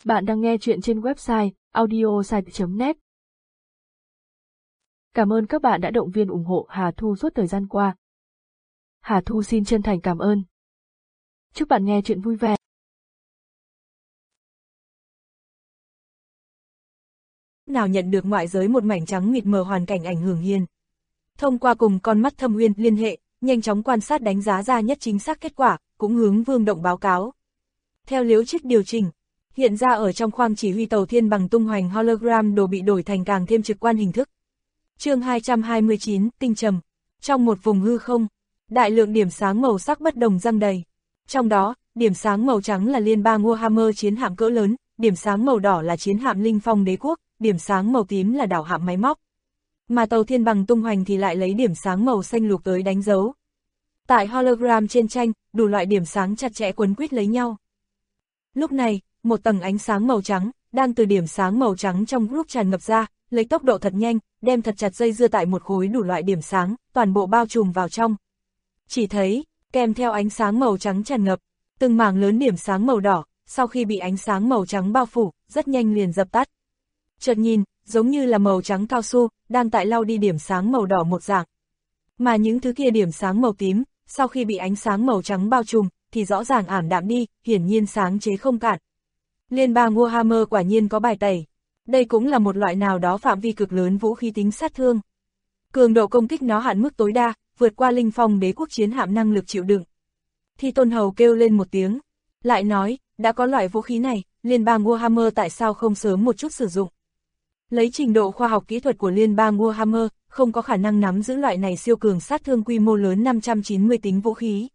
Bạn đang nghe chuyện trên website audiosite.net. Cảm ơn các bạn đã động viên ủng hộ Hà Thu suốt thời gian qua. Hà Thu xin chân thành cảm ơn. Chúc bạn nghe chuyện vui vẻ. Nào nhận được ngoại giới một mảnh trắng mịt mờ hoàn cảnh ảnh hưởng Hiên. Thông qua cùng con mắt Thâm Uyên liên hệ, nhanh chóng quan sát đánh giá ra nhất chính xác kết quả, cũng hướng Vương Động báo cáo. Theo Liễu Trích điều chỉnh, hiện ra ở trong khoang chỉ huy tàu Thiên Bằng tung hoành hologram đồ bị đổi thành càng thêm trực quan hình thức. Chương 229, tinh trầm. Trong một vùng hư không, đại lượng điểm sáng màu sắc bất đồng răng đầy. Trong đó, điểm sáng màu trắng là Liên bang Warhammer chiến hạm cỡ lớn, điểm sáng màu đỏ là chiến hạm Linh Phong Đế Quốc, điểm sáng màu tím là đảo hạm máy móc. Mà tàu Thiên Bằng tung hoành thì lại lấy điểm sáng màu xanh lục tới đánh dấu. Tại hologram trên tranh, đủ loại điểm sáng chặt chẽ quấn quýt lấy nhau. Lúc này, một tầng ánh sáng màu trắng, đang từ điểm sáng màu trắng trong group tràn ngập ra, lấy tốc độ thật nhanh, đem thật chặt dây dưa tại một khối đủ loại điểm sáng, toàn bộ bao trùm vào trong. Chỉ thấy, kèm theo ánh sáng màu trắng tràn ngập, từng mảng lớn điểm sáng màu đỏ, sau khi bị ánh sáng màu trắng bao phủ, rất nhanh liền dập tắt. Chợt nhìn, giống như là màu trắng cao su, đang tại lau đi điểm sáng màu đỏ một dạng. Mà những thứ kia điểm sáng màu tím, sau khi bị ánh sáng màu trắng bao trùm, thì rõ ràng ảm đạm đi, hiển nhiên sáng chế không cạn. Liên bang Warhammer quả nhiên có bài tẩy. Đây cũng là một loại nào đó phạm vi cực lớn vũ khí tính sát thương. Cường độ công kích nó hạn mức tối đa, vượt qua Linh Phong Đế Quốc chiến hạm năng lực chịu đựng. Thi Tôn Hầu kêu lên một tiếng, lại nói, đã có loại vũ khí này, Liên bang Warhammer tại sao không sớm một chút sử dụng? Lấy trình độ khoa học kỹ thuật của Liên bang Warhammer, không có khả năng nắm giữ loại này siêu cường sát thương quy mô lớn 590 tính vũ khí.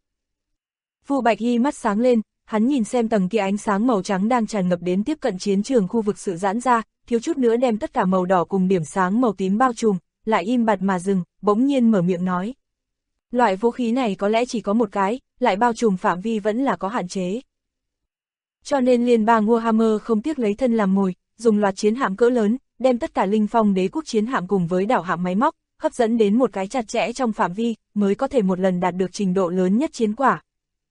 Vu Bạch Hy mắt sáng lên, hắn nhìn xem tầng kia ánh sáng màu trắng đang tràn ngập đến tiếp cận chiến trường khu vực sự giãn ra, thiếu chút nữa đem tất cả màu đỏ cùng điểm sáng màu tím bao trùm, lại im bặt mà dừng, bỗng nhiên mở miệng nói. Loại vũ khí này có lẽ chỉ có một cái, lại bao trùm phạm vi vẫn là có hạn chế. Cho nên Liên bang Warhammer không tiếc lấy thân làm mồi, dùng loạt chiến hạm cỡ lớn, đem tất cả Linh Phong Đế Quốc chiến hạm cùng với đảo hạm máy móc, hấp dẫn đến một cái chặt chẽ trong phạm vi, mới có thể một lần đạt được trình độ lớn nhất chiến quả.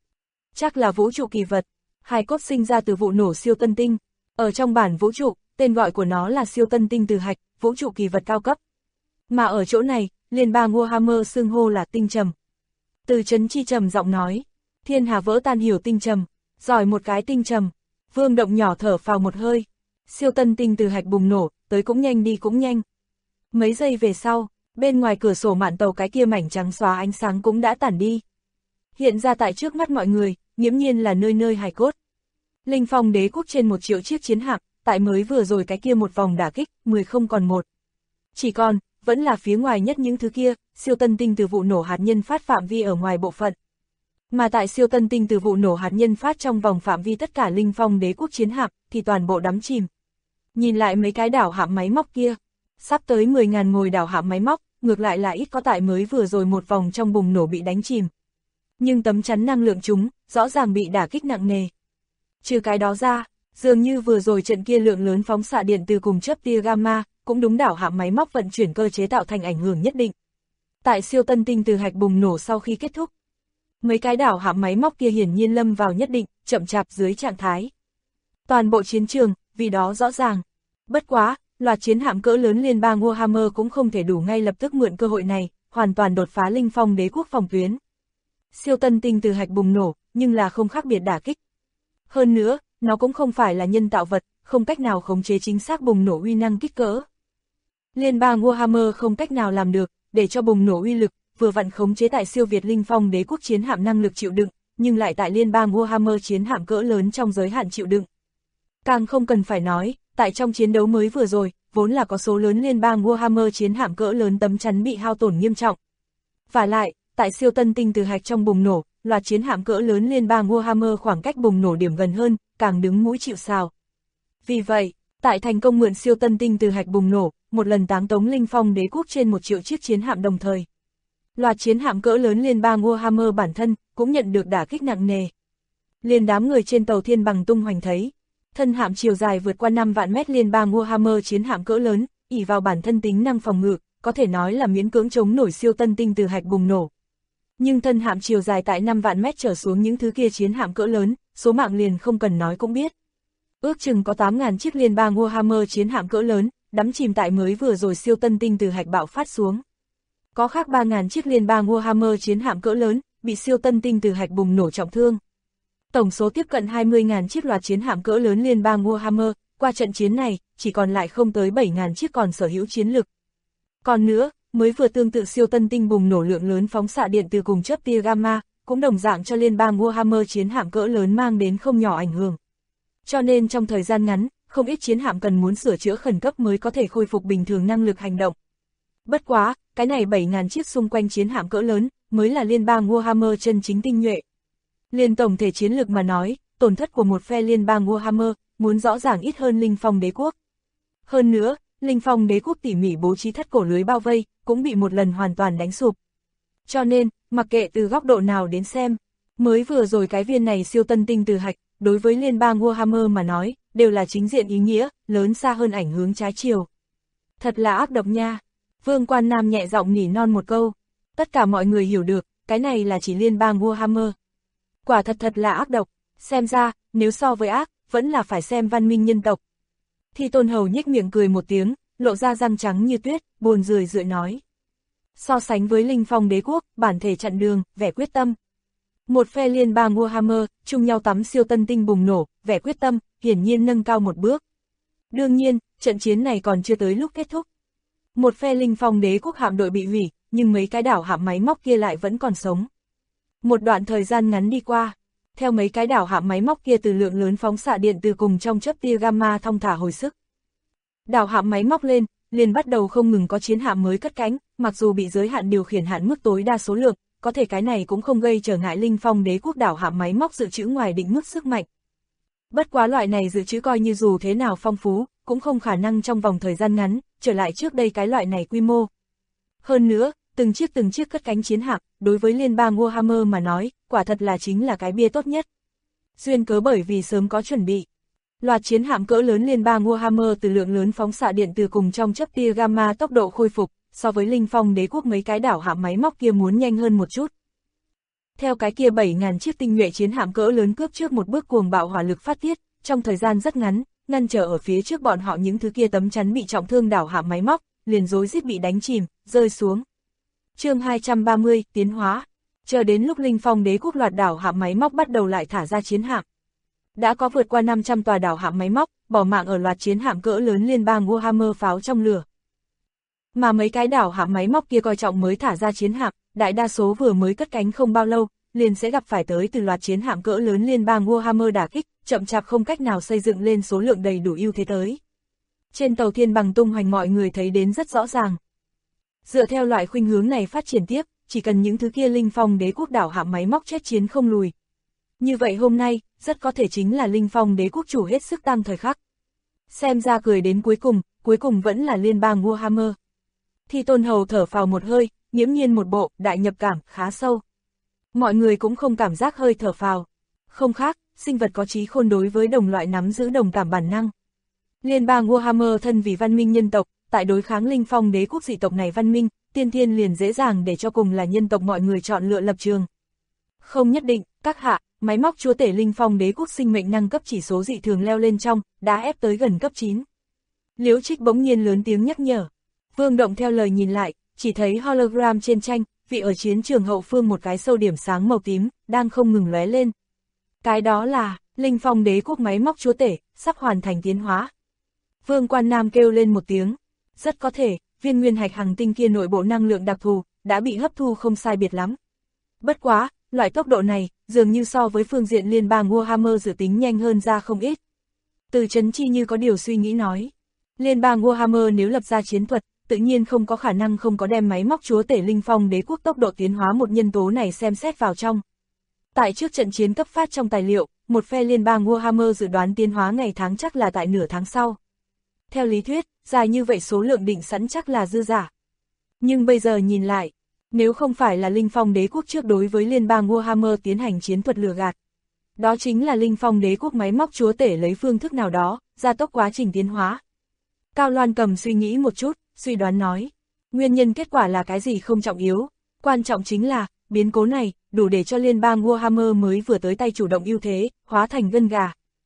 Chắc là vũ trụ kỳ vật, hài cốt sinh ra từ vụ nổ siêu tân tinh. Ở trong bản vũ trụ, tên gọi của nó là siêu tân tinh từ hạch, vũ trụ kỳ vật cao cấp. Mà ở chỗ này, Liên bang Warhammer xưng hô là tinh trầm. Từ Trấn Chi trầm giọng nói, thiên hà vỡ tan hiểu tinh trầm, giỏi một cái tinh trầm. Vương Động nhỏ thở phào một hơi, siêu tân tinh từ hạch bùng nổ, tới cũng nhanh đi cũng nhanh. Mấy giây về sau, bên ngoài cửa sổ mạn tàu cái kia mảnh trắng xóa ánh sáng cũng đã tản đi. Hiện ra tại trước mắt mọi người, nghiễm nhiên là nơi nơi hài cốt. Linh Phong Đế Quốc trên 1 triệu chiếc chiến hạm, tại mới vừa rồi cái kia một vòng đả kích, 10 không còn 1. Chỉ còn, vẫn là phía ngoài nhất những thứ kia, siêu tân tinh từ vụ nổ hạt nhân phát phạm vi ở ngoài bộ phận. Mà tại siêu tân tinh từ vụ nổ hạt nhân phát trong vòng phạm vi tất cả Linh Phong Đế Quốc chiến hạm, thì toàn bộ đắm chìm. Nhìn lại mấy cái đảo hạm máy móc kia, sắp tới 10.000 ngồi đảo hạm máy móc, ngược lại là ít có tại mới vừa rồi một vòng trong bùng nổ bị đánh chìm. Nhưng tấm chắn năng lượng chúng, rõ ràng bị đả kích nặng nề. Trừ cái đó ra, dường như vừa rồi trận kia lượng lớn phóng xạ điện từ cùng chớp tia gamma, cũng đúng đảo hạm máy móc vận chuyển cơ chế tạo thành ảnh hưởng nhất định. Tại siêu tân tinh từ hạch bùng nổ sau khi kết thúc, mấy cái đảo hạm máy móc kia hiển nhiên lâm vào nhất định, chậm chạp dưới trạng thái. Toàn bộ chiến trường, vì đó rõ ràng. Bất quá, loạt chiến hạm cỡ lớn Liên bang Warhammer cũng không thể đủ ngay lập tức mượn cơ hội này, hoàn toàn đột phá Linh Phong Đế Quốc phòng tuyến. Siêu tân tinh từ hạch bùng nổ, nhưng là không khác biệt đả kích. Hơn nữa, nó cũng không phải là nhân tạo vật, không cách nào khống chế chính xác bùng nổ uy năng kích cỡ. Liên bang Warhammer không cách nào làm được, để cho bùng nổ uy lực, vừa vặn khống chế tại siêu Việt Linh Phong Đế Quốc chiến hạm năng lực chịu đựng, nhưng lại tại Liên bang Warhammer chiến hạm cỡ lớn trong giới hạn chịu đựng. Càng không cần phải nói, tại trong chiến đấu mới vừa rồi, vốn là có số lớn Liên bang Warhammer chiến hạm cỡ lớn tấm chắn bị hao tổn nghiêm trọng. Và lại, tại siêu tân tinh từ hạch trong bùng nổ, loạt chiến hạm cỡ lớn Liên bang Warhammer khoảng cách bùng nổ điểm gần hơn, càng đứng mũi chịu sào. Vì vậy, tại thành công mượn siêu tân tinh từ hạch bùng nổ, một lần táng tống Linh Phong Đế Quốc trên 1 triệu chiếc chiến hạm đồng thời. Loạt chiến hạm cỡ lớn Liên bang Warhammer bản thân, cũng nhận được đả kích nặng nề. Liên đám người trên tàu Thiên Bằng tung hoành thấy, thân hạm chiều dài vượt qua 5 vạn mét Liên bang Warhammer chiến hạm cỡ lớn, ỷ vào bản thân tính năng phòng ngự, có thể nói là miễn cưỡng chống nổi siêu tân tinh từ hạch bùng nổ. Nhưng thân hạm chiều dài tại 5 vạn mét trở xuống những thứ kia chiến hạm cỡ lớn, số mạng liền không cần nói cũng biết. Ước chừng có 8.000 chiếc liên bang Warhammer chiến hạm cỡ lớn, đắm chìm tại mới vừa rồi siêu tân tinh từ hạch bạo phát xuống. Có khác 3.000 chiếc liên bang Warhammer chiến hạm cỡ lớn, bị siêu tân tinh từ hạch bùng nổ trọng thương. Tổng số tiếp cận 20.000 chiếc loạt chiến hạm cỡ lớn liên bang Warhammer, qua trận chiến này, chỉ còn lại không tới 7.000 chiếc còn sở hữu chiến lực. Còn nữa, mới vừa tương tự siêu tân tinh bùng nổ lượng lớn phóng xạ điện từ cùng chớp tia gamma, cũng đồng dạng cho liên bang Warhammer chiến hạm cỡ lớn mang đến không nhỏ ảnh hưởng. Cho nên trong thời gian ngắn, không ít chiến hạm cần muốn sửa chữa khẩn cấp mới có thể khôi phục bình thường năng lực hành động. Bất quá, cái này 7.000 chiếc xung quanh chiến hạm cỡ lớn, mới là liên bang Warhammer chân chính tinh nhuệ. Liên tổng thể chiến lực mà nói, tổn thất của một phe liên bang Warhammer, muốn rõ ràng ít hơn Linh Phong Đế Quốc. Hơn nữa, Linh Phong Đế Quốc tỉ mỉ bố trí thất cổ lưới bao vây, cũng bị một lần hoàn toàn đánh sụp. Cho nên, mặc kệ từ góc độ nào đến xem, mới vừa rồi cái viên này siêu tân tinh từ hạch, đối với liên bang Warhammer mà nói, đều là chính diện ý nghĩa, lớn xa hơn ảnh hướng trái chiều. Thật là ác độc nha. Vương Quan Nam nhẹ giọng nỉ non một câu. Tất cả mọi người hiểu được, cái này là chỉ liên bang Warhammer. Quả thật là ác độc, xem ra, nếu so với ác, vẫn là phải xem văn minh nhân tộc. Thì Tôn Hầu nhếch miệng cười một tiếng, lộ ra răng trắng như tuyết, buồn rười rượi nói. So sánh với Linh Phong Đế Quốc, bản thể chặn đường, vẻ quyết tâm. Một phe liên bang Warhammer, chung nhau tắm siêu tân tinh bùng nổ, vẻ quyết tâm, hiển nhiên nâng cao một bước. Đương nhiên, trận chiến này còn chưa tới lúc kết thúc. Một phe Linh Phong Đế Quốc hạm đội bị hủy, nhưng mấy cái đảo hạm máy móc kia lại vẫn còn sống. Một đoạn thời gian ngắn đi qua, theo mấy cái đảo hạm máy móc kia từ lượng lớn phóng xạ điện từ cùng trong chớp tia gamma thong thả hồi sức. Đảo hạm máy móc lên, liền bắt đầu không ngừng có chiến hạm mới cất cánh, mặc dù bị giới hạn điều khiển hạn mức tối đa số lượng, có thể cái này cũng không gây trở ngại Linh Phong Đế Quốc đảo hạm máy móc dự trữ ngoài định mức sức mạnh. Bất quá loại này dự trữ coi như dù thế nào phong phú, cũng không khả năng trong vòng thời gian ngắn, trở lại trước đây cái loại này quy mô. Hơn nữa, từng chiếc cất cánh chiến hạm, đối với liên bang Warhammer mà nói, quả thật là chính là cái bia tốt nhất. Duyên cớ bởi vì sớm có chuẩn bị. Loạt chiến hạm cỡ lớn liên bang Warhammer từ lượng lớn phóng xạ điện từ cùng trong chớp tia gamma tốc độ khôi phục, so với Linh Phong Đế Quốc mấy cái đảo hạm máy móc kia muốn nhanh hơn một chút. Theo cái kia 7.000 chiếc tinh nhuệ chiến hạm cỡ lớn cướp trước một bước cuồng bạo hỏa lực phát tiết, trong thời gian rất ngắn, ngăn trở ở phía trước bọn họ những thứ kia tấm chắn bị trọng thương đảo hạm máy móc, liền rối rít bị đánh chìm, rơi xuống. Chương 230, tiến hóa. Chờ đến lúc Linh Phong Đế Quốc loạt đảo hạm máy móc bắt đầu lại thả ra chiến hạm. Đã có vượt qua 500 tòa đảo hạm máy móc, bỏ mạng ở loạt chiến hạm cỡ lớn liên bang Warhammer pháo trong lửa. Mà mấy cái đảo hạm máy móc kia coi trọng mới thả ra chiến hạm, đại đa số vừa mới cất cánh không bao lâu, liền sẽ gặp phải tới từ loạt chiến hạm cỡ lớn liên bang Warhammer đả kích, chậm chạp không cách nào xây dựng lên số lượng đầy đủ ưu thế tới. Trên tàu thiên bằng tung hoành mọi người thấy đến rất rõ ràng. Dựa theo loại khuynh hướng này phát triển tiếp, chỉ cần những thứ kia Linh Phong Đế Quốc đảo hạm máy móc chết chiến không lùi. Như vậy hôm nay, rất có thể chính là Linh Phong Đế Quốc chủ hết sức tăng thời khắc. Xem ra cười đến cuối cùng vẫn là liên bang Warhammer. Thì Tôn Hầu thở phào một hơi, nghiễm nhiên một bộ, đại nhập cảm, khá sâu. Mọi người cũng không cảm giác hơi thở phào. Không khác, sinh vật có trí khôn đối với đồng loại nắm giữ đồng cảm bản năng. Liên bang Warhammer thân vì văn minh nhân tộc, tại đối kháng Linh Phong Đế Quốc dị tộc này văn minh, tiên thiên liền dễ dàng để cho cùng là nhân tộc mọi người chọn lựa lập trường. Không nhất định, các hạ, máy móc chúa tể Linh Phong Đế Quốc sinh mệnh năng cấp chỉ số dị thường leo lên trong, đã ép tới gần cấp 9. Liễu Trích bỗng nhiên lớn tiếng nhắc nhở. Vương Động theo lời nhìn lại, chỉ thấy hologram trên tranh, vị ở chiến trường hậu phương một cái sâu điểm sáng màu tím, đang không ngừng lóe lên. Cái đó là, Linh Phong Đế Quốc máy móc chúa tể, sắp hoàn thành tiến hóa. Vương Quan Nam kêu lên một tiếng. Rất có thể, viên nguyên hạch hành tinh kia nội bộ năng lượng đặc thù, đã bị hấp thu không sai biệt lắm. Bất quá, loại tốc độ này, dường như so với phương diện liên bang Warhammer dự tính nhanh hơn ra không ít. Từ Trấn Chi như có điều suy nghĩ nói. Liên bang Warhammer nếu lập ra chiến thuật, tự nhiên không có khả năng không có đem máy móc chúa tể Linh Phong Đế Quốc tốc độ tiến hóa một nhân tố này xem xét vào trong. Tại trước trận chiến cấp phát trong tài liệu, một phe liên bang Warhammer dự đoán tiến hóa ngày tháng chắc là tại nửa tháng sau. Theo lý thuyết, dài như vậy số lượng định sẵn chắc là dư giả. Nhưng bây giờ nhìn lại, nếu không phải là Linh Phong Đế Quốc trước đối với liên bang Warhammer tiến hành chiến thuật lừa gạt, đó chính là Linh Phong Đế Quốc máy móc chúa tể lấy phương thức nào đó, gia tốc quá trình tiến hóa. Cao Loan Cầm suy nghĩ một chút, suy đoán nói, nguyên nhân kết quả là cái gì không trọng yếu, quan trọng chính là, biến cố này, đủ để cho liên bang Warhammer mới vừa tới tay chủ động ưu thế, hóa thành gân gà.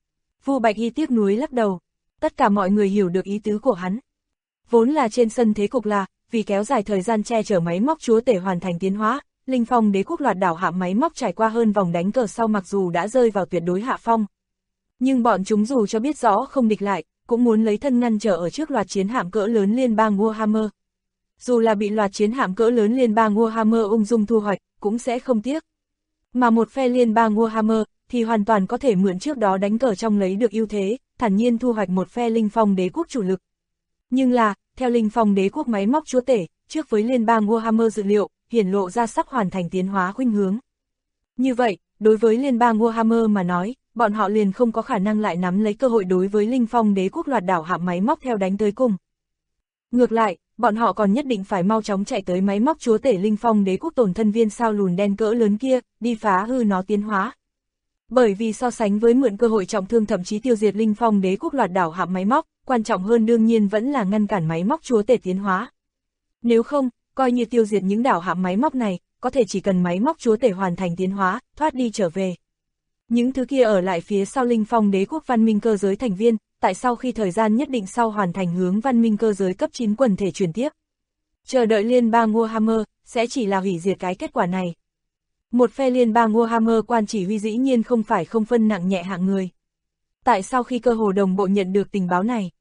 Vu Bạch Y tiếc nuối lắc đầu. Tất cả mọi người hiểu được ý tứ của hắn. Vốn là trên sân thế cục là, vì kéo dài thời gian che chở máy móc chúa tể hoàn thành tiến hóa, Linh Phong Đế quốc loạt đảo hạm máy móc trải qua hơn vòng đánh cờ sau mặc dù đã rơi vào tuyệt đối hạ phong. Nhưng bọn chúng dù cho biết rõ không địch lại, cũng muốn lấy thân ngăn trở ở trước loạt chiến hạm cỡ lớn liên bang Warhammer. Dù là bị loạt chiến hạm cỡ lớn liên bang Warhammer ung dung thu hoạch, cũng sẽ không tiếc. Mà một phe liên bang Warhammer thì hoàn toàn có thể mượn trước đó đánh cờ trong lấy được ưu thế, thản nhiên thu hoạch một phe Linh Phong Đế quốc chủ lực. Nhưng là, theo Linh Phong Đế quốc máy móc chúa tể, trước với liên bang Warhammer dự liệu, hiển lộ ra sắp hoàn thành tiến hóa khuynh hướng. Như vậy, đối với liên bang Warhammer mà nói, bọn họ liền không có khả năng lại nắm lấy cơ hội đối với Linh Phong Đế quốc loạt đảo hạm máy móc theo đánh tới cùng. Ngược lại, bọn họ còn nhất định phải mau chóng chạy tới máy móc chúa tể Linh Phong Đế quốc tổn thân viên sao lùn đen cỡ lớn kia, đi phá hư nó tiến hóa. Bởi vì so sánh với mượn cơ hội trọng thương thậm chí tiêu diệt Linh Phong Đế quốc loạt đảo hạm máy móc, quan trọng hơn đương nhiên vẫn là ngăn cản máy móc chúa tể tiến hóa. Nếu không, coi như tiêu diệt những đảo hạm máy móc này, có thể chỉ cần máy móc chúa tể hoàn thành tiến hóa, thoát đi trở về. Những thứ kia ở lại phía sau Linh Phong Đế quốc văn minh cơ giới thành viên, tại sau khi thời gian nhất định sau hoàn thành hướng văn minh cơ giới cấp 9 quần thể chuyển tiếp. Chờ đợi liên bang Warhammer, sẽ chỉ là hủy diệt cái kết quả này. Một phe liên bang Warhammer quan chỉ huy dĩ nhiên không phải không phân nặng nhẹ hạng người. Tại sau khi cơ hồ đồng bộ nhận được tình báo này,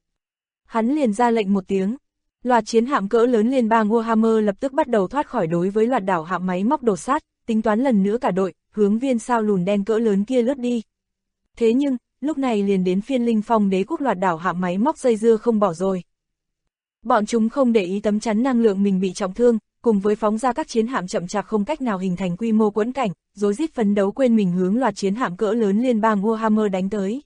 hắn liền ra lệnh một tiếng. Loạt chiến hạm cỡ lớn liên bang Warhammer lập tức bắt đầu thoát khỏi đối với loạt đảo hạm máy móc đổ sát, tính toán lần nữa cả đội, hướng viên sao lùn đen cỡ lớn kia lướt đi. Thế nhưng, lúc này liền đến phiên Linh Phong Đế quốc loạt đảo hạm máy móc dây dưa không bỏ rồi. Bọn chúng không để ý tấm chắn năng lượng mình bị trọng thương, cùng với phóng ra các chiến hạm chậm chạp không cách nào hình thành quy mô quẫn cảnh, rối rít phấn đấu quên mình hướng loạt chiến hạm cỡ lớn liên bang Warhammer đánh tới.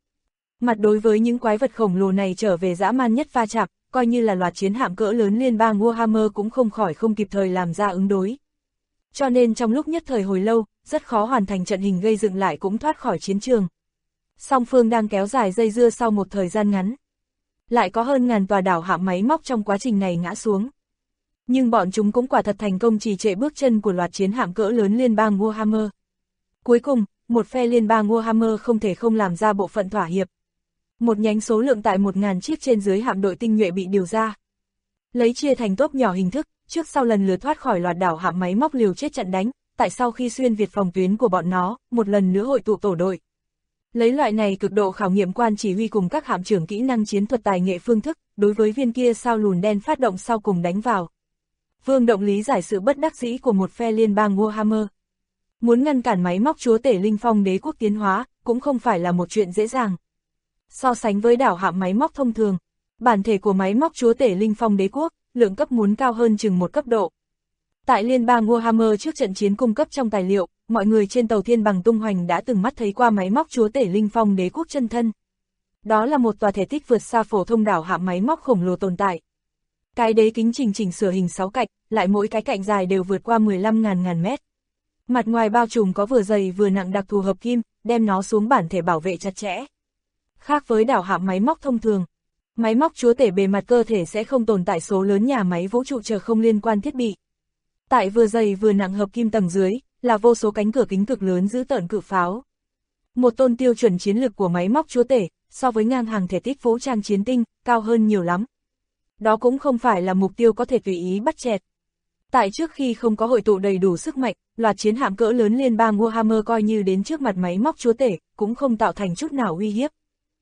Mặt đối với những quái vật khổng lồ này trở về dã man nhất va chạm, coi như là loạt chiến hạm cỡ lớn liên bang Warhammer cũng không khỏi không kịp thời làm ra ứng đối. Cho nên trong lúc nhất thời hồi lâu, rất khó hoàn thành trận hình gây dựng lại cũng thoát khỏi chiến trường. Song phương đang kéo dài dây dưa sau một thời gian ngắn. Lại có hơn ngàn tòa đảo hạm máy móc trong quá trình này ngã xuống. Nhưng bọn chúng cũng quả thật thành công trì trệ bước chân của loạt chiến hạm cỡ lớn liên bang Warhammer. Cuối cùng, một phe liên bang Warhammer không thể không làm ra bộ phận thỏa hiệp. Một nhánh số lượng tại 1000 chiếc trên dưới hạm đội tinh nhuệ bị điều ra. Lấy chia thành tốp nhỏ hình thức, trước sau lần lượt thoát khỏi loạt đảo hạm máy móc liều chết trận đánh, tại sau khi xuyên việt phòng tuyến của bọn nó, một lần nữa hội tụ tổ đội. Lấy loại này cực độ khảo nghiệm quan chỉ huy cùng các hạm trưởng kỹ năng chiến thuật tài nghệ phương thức, đối với viên kia sao lùn đen phát động sau cùng đánh vào. Vương Động lý giải sự bất đắc dĩ của một phe liên bang Warhammer. Muốn ngăn cản máy móc chúa tể Linh Phong Đế quốc tiến hóa, cũng không phải là một chuyện dễ dàng. So sánh với đảo hạm máy móc thông thường, bản thể của máy móc chúa tể Linh Phong Đế quốc, lượng cấp muốn cao hơn chừng một cấp độ. Tại liên bang Warhammer trước trận chiến cung cấp trong tài liệu, mọi người trên tàu Thiên Bằng tung hoành đã từng mắt thấy qua máy móc chúa tể Linh Phong Đế quốc chân thân. Đó là một tòa thể tích vượt xa phổ thông đảo hạm máy móc khổng lồ tồn tại. Cái đế kính chỉnh sửa hình 6 cạnh, lại mỗi cái cạnh dài đều vượt qua 15.000 mét. Mặt ngoài bao trùm có vừa dày vừa nặng đặc thù hợp kim, đem nó xuống bản thể bảo vệ chặt chẽ. Khác với đảo hạm máy móc thông thường, máy móc chúa tể bề mặt cơ thể sẽ không tồn tại số lớn nhà máy vũ trụ chờ không liên quan thiết bị. Tại vừa dày vừa nặng hợp kim tầng dưới, là vô số cánh cửa kính cực lớn giữ tợn cự pháo. Một tôn tiêu chuẩn chiến lực của máy móc chúa tể, so với ngang hàng thể tích vũ trang chiến tinh, cao hơn nhiều lắm. Đó cũng không phải là mục tiêu có thể tùy ý bắt chẹt. Tại trước khi không có hội tụ đầy đủ sức mạnh, loạt chiến hạm cỡ lớn liên bang Warhammer coi như đến trước mặt máy móc chúa tể, cũng không tạo thành chút nào uy hiếp.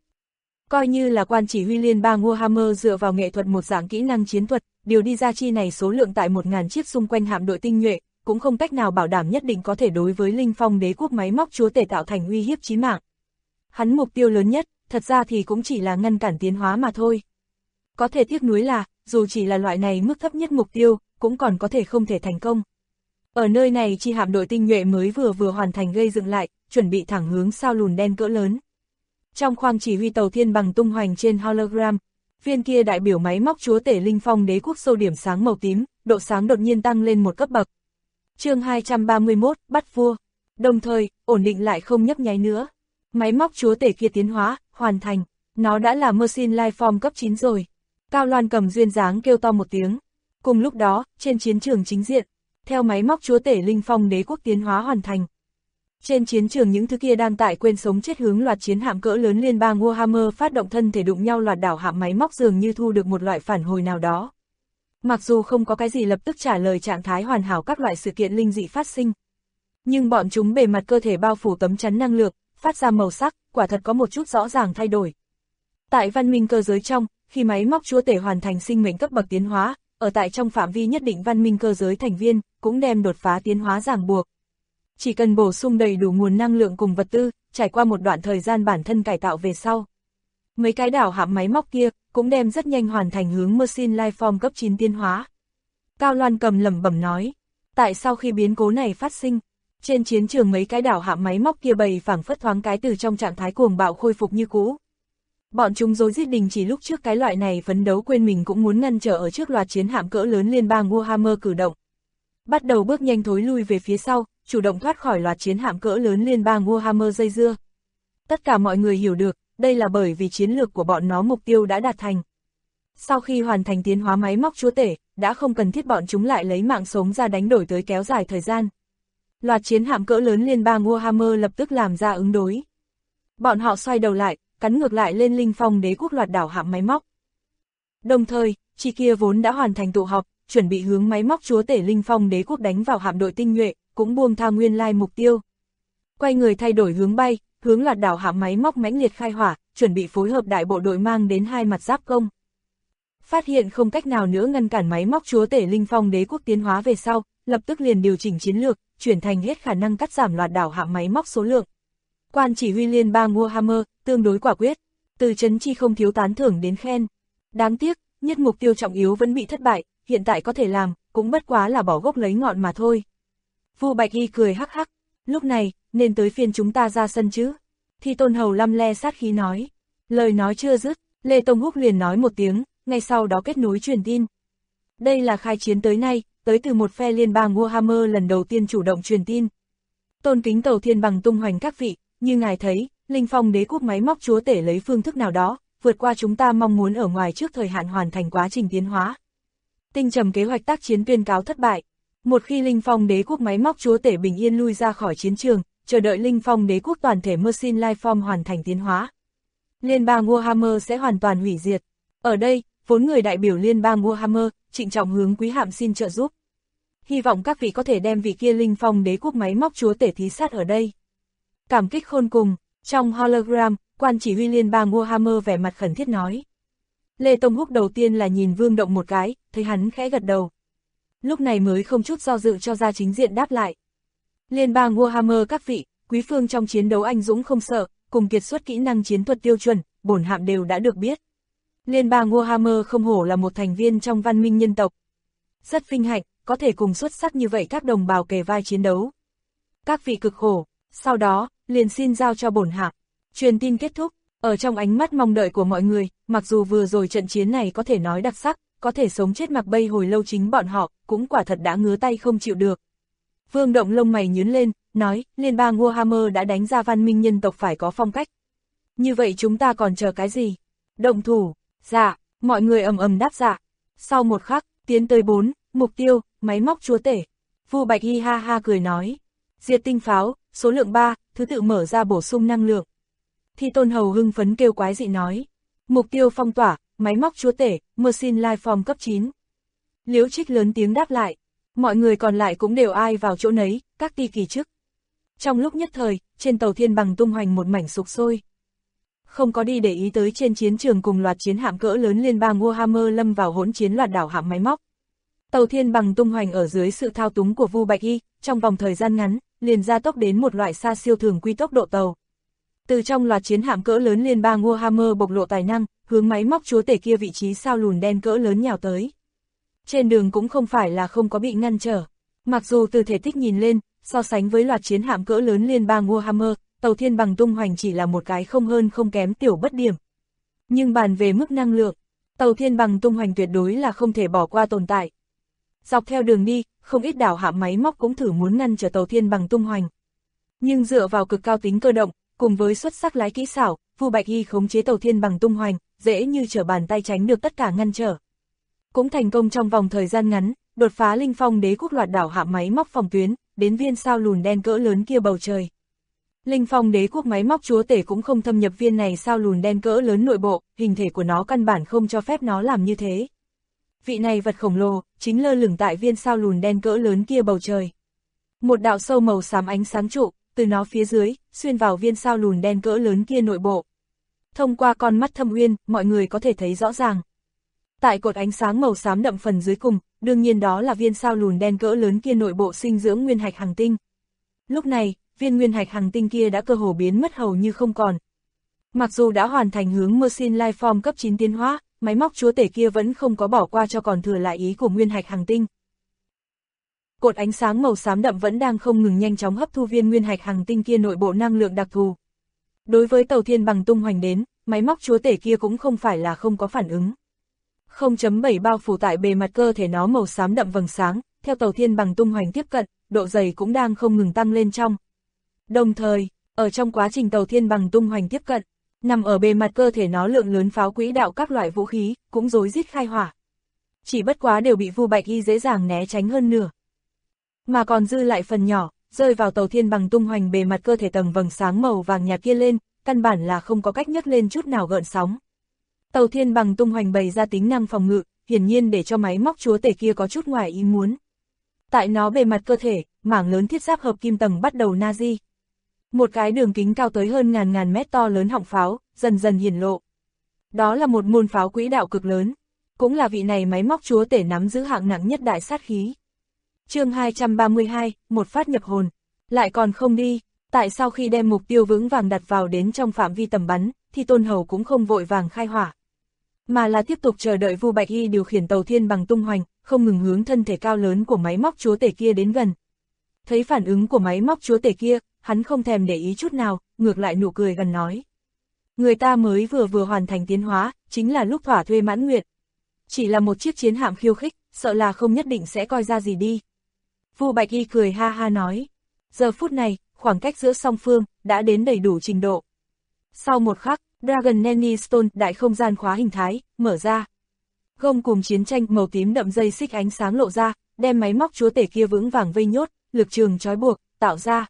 Coi như là quan chỉ huy liên bang Warhammer dựa vào nghệ thuật một dạng kỹ năng chiến thuật, điều đi ra chi này số lượng tại 1000 chiếc xung quanh hạm đội tinh nhuệ, cũng không cách nào bảo đảm nhất định có thể đối với Linh Phong Đế quốc máy móc chúa tể tạo thành uy hiếp chí mạng. Hắn mục tiêu lớn nhất, thật ra thì cũng chỉ là ngăn cản tiến hóa mà thôi. Có thể tiếc nuối là, dù chỉ là loại này mức thấp nhất mục tiêu, cũng còn có thể không thể thành công. Ở nơi này chi hạm đội tinh nhuệ mới vừa hoàn thành gây dựng lại, chuẩn bị thẳng hướng sao lùn đen cỡ lớn. Trong khoang chỉ huy tàu Thiên Bằng tung hoành trên hologram, viên kia đại biểu máy móc chúa tể Linh Phong Đế quốc sâu điểm sáng màu tím, độ sáng đột nhiên tăng lên một cấp bậc. Chương 231, bắt vua. Đồng thời, ổn định lại không nhấp nháy nữa. Máy móc chúa tể kia tiến hóa, hoàn thành. Nó đã là Machine Life Form cấp 9 rồi. Cao Loan Cầm duyên dáng kêu to một tiếng. Cùng lúc đó, trên chiến trường chính diện, theo máy móc chúa tể Linh Phong Đế quốc tiến hóa hoàn thành, Trên chiến trường những thứ kia đang tại quên sống chết hướng loạt chiến hạm cỡ lớn liên bang Warhammer phát động thân thể đụng nhau loạt đảo hạm máy móc dường như thu được một loại phản hồi nào đó. Mặc dù không có cái gì lập tức trả lời trạng thái hoàn hảo các loại sự kiện linh dị phát sinh. Nhưng bọn chúng bề mặt cơ thể bao phủ tấm chắn năng lượng, phát ra màu sắc, quả thật có một chút rõ ràng thay đổi. Tại văn minh cơ giới trong, khi máy móc chúa tể hoàn thành sinh mệnh cấp bậc tiến hóa, ở tại trong phạm vi nhất định văn minh cơ giới thành viên, cũng đem đột phá tiến hóa ràng buộc. Chỉ cần bổ sung đầy đủ nguồn năng lượng cùng vật tư, trải qua một đoạn thời gian bản thân cải tạo về sau. Mấy cái đảo hạm máy móc kia, cũng đem rất nhanh hoàn thành hướng Machine Life Form cấp 9 tiến hóa. Cao Loan cầm lẩm bẩm nói, tại sau khi biến cố này phát sinh, trên chiến trường mấy cái đảo hạm máy móc kia bầy phảng phất thoáng cái từ trong trạng thái cuồng bạo khôi phục như cũ. Bọn chúng rối rít đình chỉ lúc trước cái loại này phấn đấu quên mình cũng muốn ngăn trở ở trước loạt chiến hạm cỡ lớn liên bang Warhammer cử động. Bắt đầu bước nhanh thối lui về phía sau, chủ động thoát khỏi loạt chiến hạm cỡ lớn liên bang Warhammer dây dưa. Tất cả mọi người hiểu được, đây là bởi vì chiến lược của bọn nó mục tiêu đã đạt thành. Sau khi hoàn thành tiến hóa máy móc chúa tể, đã không cần thiết bọn chúng lại lấy mạng sống ra đánh đổi tới kéo dài thời gian. Loạt chiến hạm cỡ lớn liên bang Warhammer lập tức làm ra ứng đối. Bọn họ xoay đầu lại, cắn ngược lại lên Linh Phong đế quốc loạt đảo hạm máy móc. Đồng thời, chi kia vốn đã hoàn thành tụ họp, chuẩn bị hướng máy móc chúa tể Linh Phong đế quốc đánh vào hạm đội tinh nhuệ, cũng buông tha nguyên lai mục tiêu. Quay người thay đổi hướng bay, hướng loạt đảo hạm máy móc mãnh liệt khai hỏa, chuẩn bị phối hợp đại bộ đội mang đến hai mặt giáp công. Phát hiện không cách nào nữa ngăn cản máy móc chúa tể Linh Phong đế quốc tiến hóa về sau, lập tức liền điều chỉnh chiến lược, chuyển thành hết khả năng cắt giảm loạt đảo hạm máy móc số lượng. Quan chỉ huy liên bang Warhammer, tương đối quả quyết, từ chấn chi không thiếu tán thưởng đến khen. Đáng tiếc, nhất mục tiêu trọng yếu vẫn bị thất bại, hiện tại có thể làm, cũng bất quá là bỏ gốc lấy ngọn mà thôi. Vu Bạch Y cười hắc hắc, lúc này, nên tới phiên chúng ta ra sân chứ. Thi Tôn Hầu lăm le sát khí nói. Lời nói chưa dứt, Lê Tông Húc liền nói một tiếng, ngay sau đó kết nối truyền tin. Đây là khai chiến tới nay, tới từ một phe liên bang Warhammer lần đầu tiên chủ động truyền tin. Tôn kính Tàu Thiên Bằng tung hoành các vị, như ngài thấy, Linh Phong đế quốc máy móc chúa tể lấy phương thức nào đó, vượt qua chúng ta mong muốn ở ngoài trước thời hạn hoàn thành quá trình tiến hóa. Tinh trầm kế hoạch tác chiến tuyên cáo thất bại. Một khi Linh Phong đế quốc máy móc chúa tể bình yên lui ra khỏi chiến trường, chờ đợi Linh Phong đế quốc toàn thể Machine Life Form hoàn thành tiến hóa, liên bang Warhammer sẽ hoàn toàn hủy diệt. Ở đây, vốn người đại biểu liên bang Warhammer, trịnh trọng hướng quý hạm xin trợ giúp. Hy vọng các vị có thể đem vị kia Linh Phong đế quốc máy móc chúa tể thí sát ở đây. Cảm kích khôn cùng, trong hologram, quan chỉ huy liên bang Warhammer vẻ mặt khẩn thiết nói. Lê Tông Húc đầu tiên là nhìn Vương Động một cái, thấy hắn khẽ gật đầu. Lúc này mới không chút do dự cho ra chính diện đáp lại. Liên bang Warhammer các vị, quý phương trong chiến đấu anh dũng không sợ, cùng kiệt xuất kỹ năng chiến thuật tiêu chuẩn, bổn hạm đều đã được biết. Liên bang Warhammer không hổ là một thành viên trong văn minh nhân tộc. Rất vinh hạnh, có thể cùng xuất sắc như vậy các đồng bào kề vai chiến đấu. Các vị cực khổ, sau đó, liền xin giao cho bổn hạm. Truyền tin kết thúc, ở trong ánh mắt mong đợi của mọi người, mặc dù vừa rồi trận chiến này có thể nói đặc sắc, có thể sống chết mặc bay hồi lâu chính bọn họ, cũng quả thật đã ngứa tay không chịu được. Vương Động lông mày nhướng lên, nói, liên bang Warhammer đã đánh ra văn minh nhân tộc phải có phong cách. Như vậy chúng ta còn chờ cái gì? Động thủ, dạ, mọi người ầm ầm đáp dạ. Sau một khắc, tiến tới 4, mục tiêu, máy móc chúa tể. Vu Bạch Y ha ha cười nói, diệt tinh pháo, số lượng 3, thứ tự mở ra bổ sung năng lượng. Thi Tôn Hầu hưng phấn kêu quái dị nói, mục tiêu phong tỏa, máy móc chúa tể, Machine Life Form cấp 9. Liễu Trích lớn tiếng đáp lại, mọi người còn lại cũng đều ai vào chỗ nấy, các ti kỳ chức. Trong lúc nhất thời, trên tàu Thiên Bằng tung hoành một mảnh sục sôi. Không có đi để ý tới trên chiến trường cùng loạt chiến hạm cỡ lớn liên bang Warhammer lâm vào hỗn chiến loạt đảo hạm máy móc. Tàu Thiên Bằng tung hoành ở dưới sự thao túng của Vu Bạch Y, trong vòng thời gian ngắn, liền gia tốc đến một loại xa siêu thường quy tốc độ tàu. Từ trong loạt chiến hạm cỡ lớn liên bang Warhammer bộc lộ tài năng, hướng máy móc chúa tể kia vị trí sao lùn đen cỡ lớn nhào tới. Trên đường cũng không phải là không có bị ngăn trở. Mặc dù từ thể tích nhìn lên, so sánh với loạt chiến hạm cỡ lớn liên bang Warhammer, tàu Thiên Bằng tung hoành chỉ là một cái không hơn không kém tiểu bất điểm. Nhưng bàn về mức năng lượng, tàu Thiên Bằng tung hoành tuyệt đối là không thể bỏ qua tồn tại. Dọc theo đường đi, không ít đảo hạm máy móc cũng thử muốn ngăn trở tàu Thiên Bằng tung hoành. Nhưng dựa vào cực cao tính cơ động, cùng với xuất sắc lái kỹ xảo, Vu Bạch Y khống chế tàu Thiên Bằng tung hoành, dễ như trở bàn tay tránh được tất cả ngăn trở. Cũng thành công trong vòng thời gian ngắn, đột phá Linh Phong đế quốc loạt đảo hạm máy móc phòng tuyến, đến viên sao lùn đen cỡ lớn kia bầu trời. Linh Phong đế quốc máy móc chúa tể cũng không thâm nhập viên này sao lùn đen cỡ lớn nội bộ, hình thể của nó căn bản không cho phép nó làm như thế. Vị này vật khổng lồ, chính lơ lửng tại viên sao lùn đen cỡ lớn kia bầu trời. Một đạo sâu màu xám ánh sáng trụ, từ nó phía dưới, xuyên vào viên sao lùn đen cỡ lớn kia nội bộ. Thông qua con mắt thâm uyên, mọi người có thể thấy rõ ràng. Tại cột ánh sáng màu xám đậm phần dưới cùng, đương nhiên đó là viên sao lùn đen cỡ lớn kia nội bộ sinh dưỡng nguyên hạch hành tinh. Lúc này, viên nguyên hạch hành tinh kia đã cơ hồ biến mất hầu như không còn. Mặc dù đã hoàn thành hướng Machine Life Form cấp 9 tiến hóa, máy móc chúa tể kia vẫn không có bỏ qua cho còn thừa lại ý của nguyên hạch hành tinh. Cột ánh sáng màu xám đậm vẫn đang không ngừng nhanh chóng hấp thu viên nguyên hạch hành tinh kia nội bộ năng lượng đặc thù. Đối với tàu thiên bằng tung hoành đến, máy móc chúa tể kia cũng không phải là không có phản ứng. 0.7 bao phủ tại bề mặt cơ thể nó màu xám đậm vầng sáng, theo tàu thiên bằng tung hoành tiếp cận, độ dày cũng đang không ngừng tăng lên trong. Đồng thời, ở trong quá trình tàu thiên bằng tung hoành tiếp cận, nằm ở bề mặt cơ thể nó lượng lớn pháo quỹ đạo các loại vũ khí, cũng rối rít khai hỏa. Chỉ bất quá đều bị Vu Bạch Y dễ dàng né tránh hơn nửa. Mà còn dư lại phần nhỏ, rơi vào tàu thiên bằng tung hoành bề mặt cơ thể tầng vầng sáng màu vàng nhạt kia lên, căn bản là không có cách nhấc lên chút nào gợn sóng. Tàu thiên bằng tung hoành bày ra tính năng phòng ngự, hiển nhiên để cho máy móc chúa tể kia có chút ngoài ý muốn. Tại nó bề mặt cơ thể, mảng lớn thiết giáp hợp kim tầng bắt đầu nazi. Một cái đường kính cao tới hơn ngàn mét to lớn họng pháo, dần dần hiển lộ. Đó là một môn pháo quỹ đạo cực lớn, cũng là vị này máy móc chúa tể nắm giữ hạng nặng nhất đại sát khí. Chương 232, một phát nhập hồn, lại còn không đi. Tại sau khi đem mục tiêu vững vàng đặt vào đến trong phạm vi tầm bắn, thì Tôn Hầu cũng không vội vàng khai hỏa, mà là tiếp tục chờ đợi Vu Bạch Y điều khiển tàu thiên bằng tung hoành, không ngừng hướng thân thể cao lớn của máy móc chúa tể kia đến gần. Thấy phản ứng của máy móc chúa tể kia, hắn không thèm để ý chút nào, ngược lại nụ cười gần nói. Người ta mới vừa hoàn thành tiến hóa, chính là lúc thỏa thuê mãn nguyện. Chỉ là một chiếc chiến hạm khiêu khích, sợ là không nhất định sẽ coi ra gì đi. Vu Bạch Y cười ha ha nói. Giờ phút này, khoảng cách giữa song phương, đã đến đầy đủ trình độ. Sau một khắc, Dragon Nanny Stone đại không gian khóa hình thái, mở ra. Gông cùng chiến tranh màu tím đậm dây xích ánh sáng lộ ra, đem máy móc chúa tể kia vững vàng vây nhốt, lực trường trói buộc, tạo ra.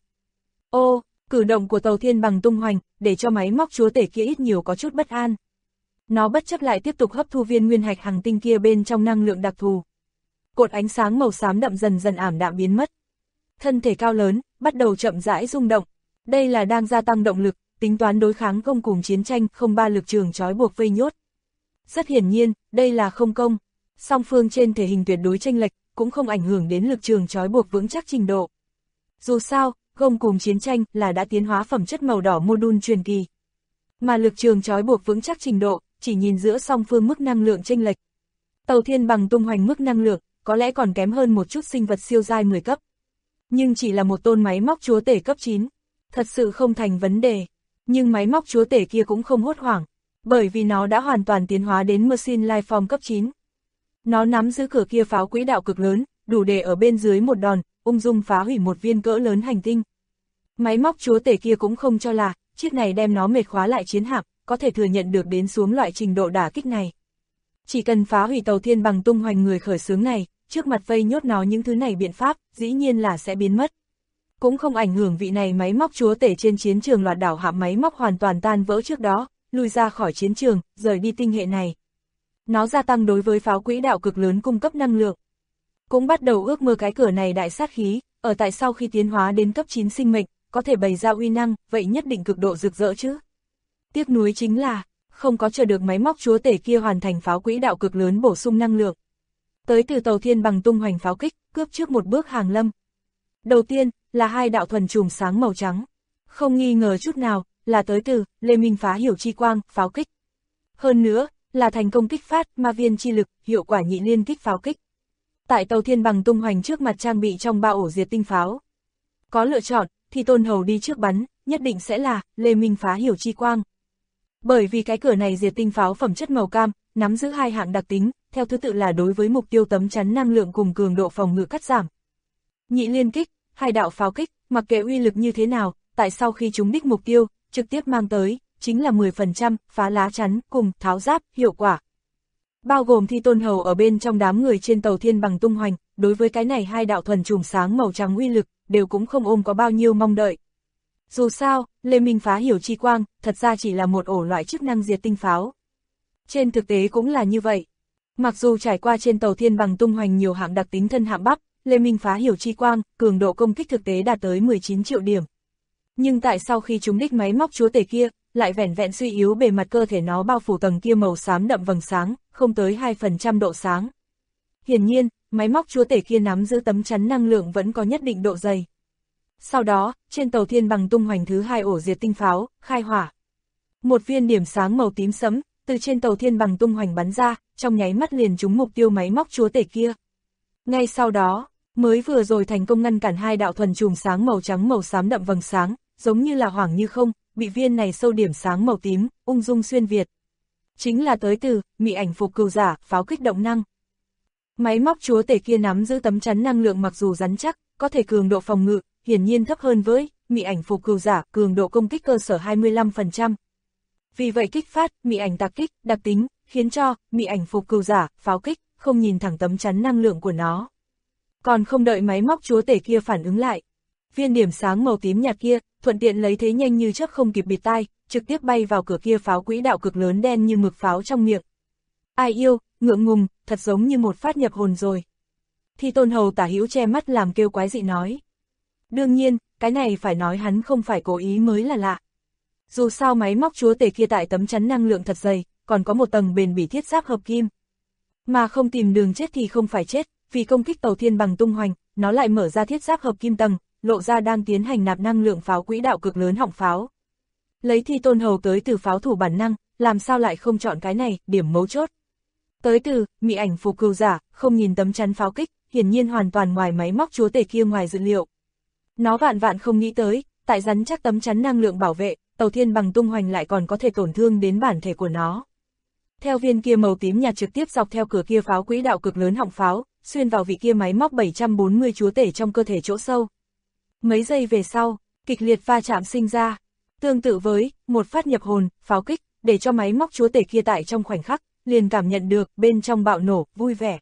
Ô, cử động của tàu thiên bằng tung hoành, để cho máy móc chúa tể kia ít nhiều có chút bất an. Nó bất chấp lại tiếp tục hấp thu viên nguyên hạch hành tinh kia bên trong năng lượng đặc thù. Cột ánh sáng màu xám đậm dần dần ảm đạm biến mất. Thân thể cao lớn, bắt đầu chậm rãi rung động. Đây là đang gia tăng động lực, tính toán đối kháng công cùng chiến tranh, không ba lực trường trói buộc vây nhốt. Rất hiển nhiên, đây là không công. Song phương trên thể hình tuyệt đối chênh lệch, cũng không ảnh hưởng đến lực trường trói buộc vững chắc trình độ. Dù sao, gông cùng chiến tranh là đã tiến hóa phẩm chất màu đỏ module truyền kỳ. Mà lực trường trói buộc vững chắc trình độ, chỉ nhìn giữa song phương mức năng lượng chênh lệch. Tàu thiên bằng tung hoành mức năng lượng, có lẽ còn kém hơn một chút sinh vật siêu giai 10 cấp. Nhưng chỉ là một tôn máy móc chúa tể cấp 9, thật sự không thành vấn đề. Nhưng máy móc chúa tể kia cũng không hốt hoảng, bởi vì nó đã hoàn toàn tiến hóa đến Machine Life Form cấp 9. Nó nắm giữ cửa kia pháo quỹ đạo cực lớn, đủ để ở bên dưới một đòn, ung dung phá hủy một viên cỡ lớn hành tinh. Máy móc chúa tể kia cũng không cho là, chiếc này đem nó mệt khóa lại chiến hạm, có thể thừa nhận được đến xuống loại trình độ đả kích này. Chỉ cần phá hủy tàu thiên bằng tung hoành người khởi xướng này, trước mặt vây nhốt nó những thứ này biện pháp, dĩ nhiên là sẽ biến mất. Cũng không ảnh hưởng vị này máy móc chúa tể trên chiến trường loạt đảo hạm máy móc hoàn toàn tan vỡ trước đó, lùi ra khỏi chiến trường, rời đi tinh hệ này. Nó gia tăng đối với pháo quỹ đạo cực lớn cung cấp năng lượng. Cũng bắt đầu ước mơ cái cửa này đại sát khí, ở tại sau khi tiến hóa đến cấp 9 sinh mệnh, có thể bày ra uy năng, vậy nhất định cực độ rực rỡ chứ. Tiếc nuối chính là, không có chờ được máy móc chúa tể kia hoàn thành pháo quỹ đạo cực lớn bổ sung năng lượng. Tới từ tàu thiên bằng tung hoành pháo kích, cướp trước một bước hàng lâm. Đầu tiên, là hai đạo thuần chùm sáng màu trắng. Không nghi ngờ chút nào, là tới từ Lê Minh phá hiểu chi quang, pháo kích. Hơn nữa, là thành công kích phát ma viên chi lực, hiệu quả nhị liên kích pháo kích. Tại tàu thiên bằng tung hoành trước mặt trang bị trong ba ổ diệt tinh pháo. Có lựa chọn, thì Tôn Hầu đi trước bắn, nhất định sẽ là Lê Minh phá hiểu chi quang. Bởi vì cái cửa này diệt tinh pháo phẩm chất màu cam, nắm giữ hai hạng đặc tính, theo thứ tự là đối với mục tiêu tấm chắn năng lượng cùng cường độ phòng ngự cắt giảm. Nhị liên kích, hai đạo pháo kích, mặc kệ uy lực như thế nào, tại sau khi chúng đích mục tiêu, trực tiếp mang tới, chính là 10%, phá lá chắn, cùng, tháo giáp, hiệu quả. Bao gồm thi Tôn Hầu ở bên trong đám người trên tàu thiên bằng tung hoành, đối với cái này hai đạo thuần chùm sáng màu trắng uy lực, đều cũng không ôm có bao nhiêu mong đợi. Dù sao, Lê Minh phá hiểu chi quang, thật ra chỉ là một ổ loại chức năng diệt tinh pháo. Trên thực tế cũng là như vậy. Mặc dù trải qua trên tàu thiên bằng tung hoành nhiều hạng đặc tính thân hạng bắp, Lê Minh phá hiểu chi quang, cường độ công kích thực tế đạt tới 19 triệu điểm. Nhưng tại sau khi trúng đích máy móc chúa tể kia, lại vẻn vẹn suy yếu bề mặt cơ thể nó bao phủ tầng kia màu xám đậm vầng sáng, không tới 2% độ sáng. Hiển nhiên, máy móc chúa tể kia nắm giữ tấm chắn năng lượng vẫn có nhất định độ dày. Sau đó, trên tàu thiên bằng tung hoành thứ 2 ổ diệt tinh pháo, khai hỏa. Một viên điểm sáng màu tím sẫm, từ trên tàu thiên bằng tung hoành bắn ra, trong nháy mắt liền trúng mục tiêu máy móc chúa tể kia. Ngay sau đó, mới vừa rồi thành công ngăn cản 2 đạo thuần chùm sáng màu trắng màu xám đậm vầng sáng, giống như là hoảng như không, bị viên này sâu điểm sáng màu tím, ung dung xuyên việt. Chính là tới từ, mị ảnh phục cừu giả, pháo kích động năng. Máy móc chúa tể kia nắm giữ tấm chắn năng lượng mặc dù rắn chắc, có thể cường độ phòng ngự, hiển nhiên thấp hơn với mị ảnh phục cừu giả, cường độ công kích cơ sở 25%. Vì vậy kích phát, mị ảnh tạc kích, đặc tính, khiến cho, mị ảnh phục cừu giả, pháo kích, không nhìn thẳng tấm chắn năng lượng của nó. Còn không đợi máy móc chúa tể kia phản ứng lại. Viên điểm sáng màu tím nhạt kia, thuận tiện lấy thế nhanh như chớp không kịp bịt tai, trực tiếp bay vào cửa kia pháo quỹ đạo cực lớn đen như mực pháo trong miệng. Ai yêu, ngượng ngùng, thật giống như một phát nhập hồn rồi. Thi Tôn Hầu Tả Hữu che mắt làm kêu quái dị nói. Đương nhiên, cái này phải nói hắn không phải cố ý mới là lạ. Dù sao máy móc chúa tể kia tại tấm chắn năng lượng thật dày, còn có một tầng bền bỉ thiết giáp hợp kim. Mà không tìm đường chết thì không phải chết, vì công kích tàu thiên bằng tung hoành, nó lại mở ra thiết giáp hợp kim tầng, lộ ra đang tiến hành nạp năng lượng pháo quỹ đạo cực lớn họng pháo. Lấy Thi Tôn Hầu tới từ pháo thủ bản năng, làm sao lại không chọn cái này, điểm mấu chốt. Tới từ, mị ảnh phục cừu giả, không nhìn tấm chắn pháo kích, hiển nhiên hoàn toàn ngoài máy móc chúa tể kia ngoài dự liệu. Nó vạn vạn không nghĩ tới, tại rắn chắc tấm chắn năng lượng bảo vệ, tàu thiên bằng tung hoành lại còn có thể tổn thương đến bản thể của nó. Theo viên kia màu tím nhạt trực tiếp dọc theo cửa kia pháo quỹ đạo cực lớn họng pháo, xuyên vào vị kia máy móc 740 chúa tể trong cơ thể chỗ sâu. Mấy giây về sau, kịch liệt va chạm sinh ra, tương tự với một phát nhập hồn, pháo kích, để cho máy móc chúa tể kia tại trong khoảnh khắc, liền cảm nhận được bên trong bạo nổ, vui vẻ.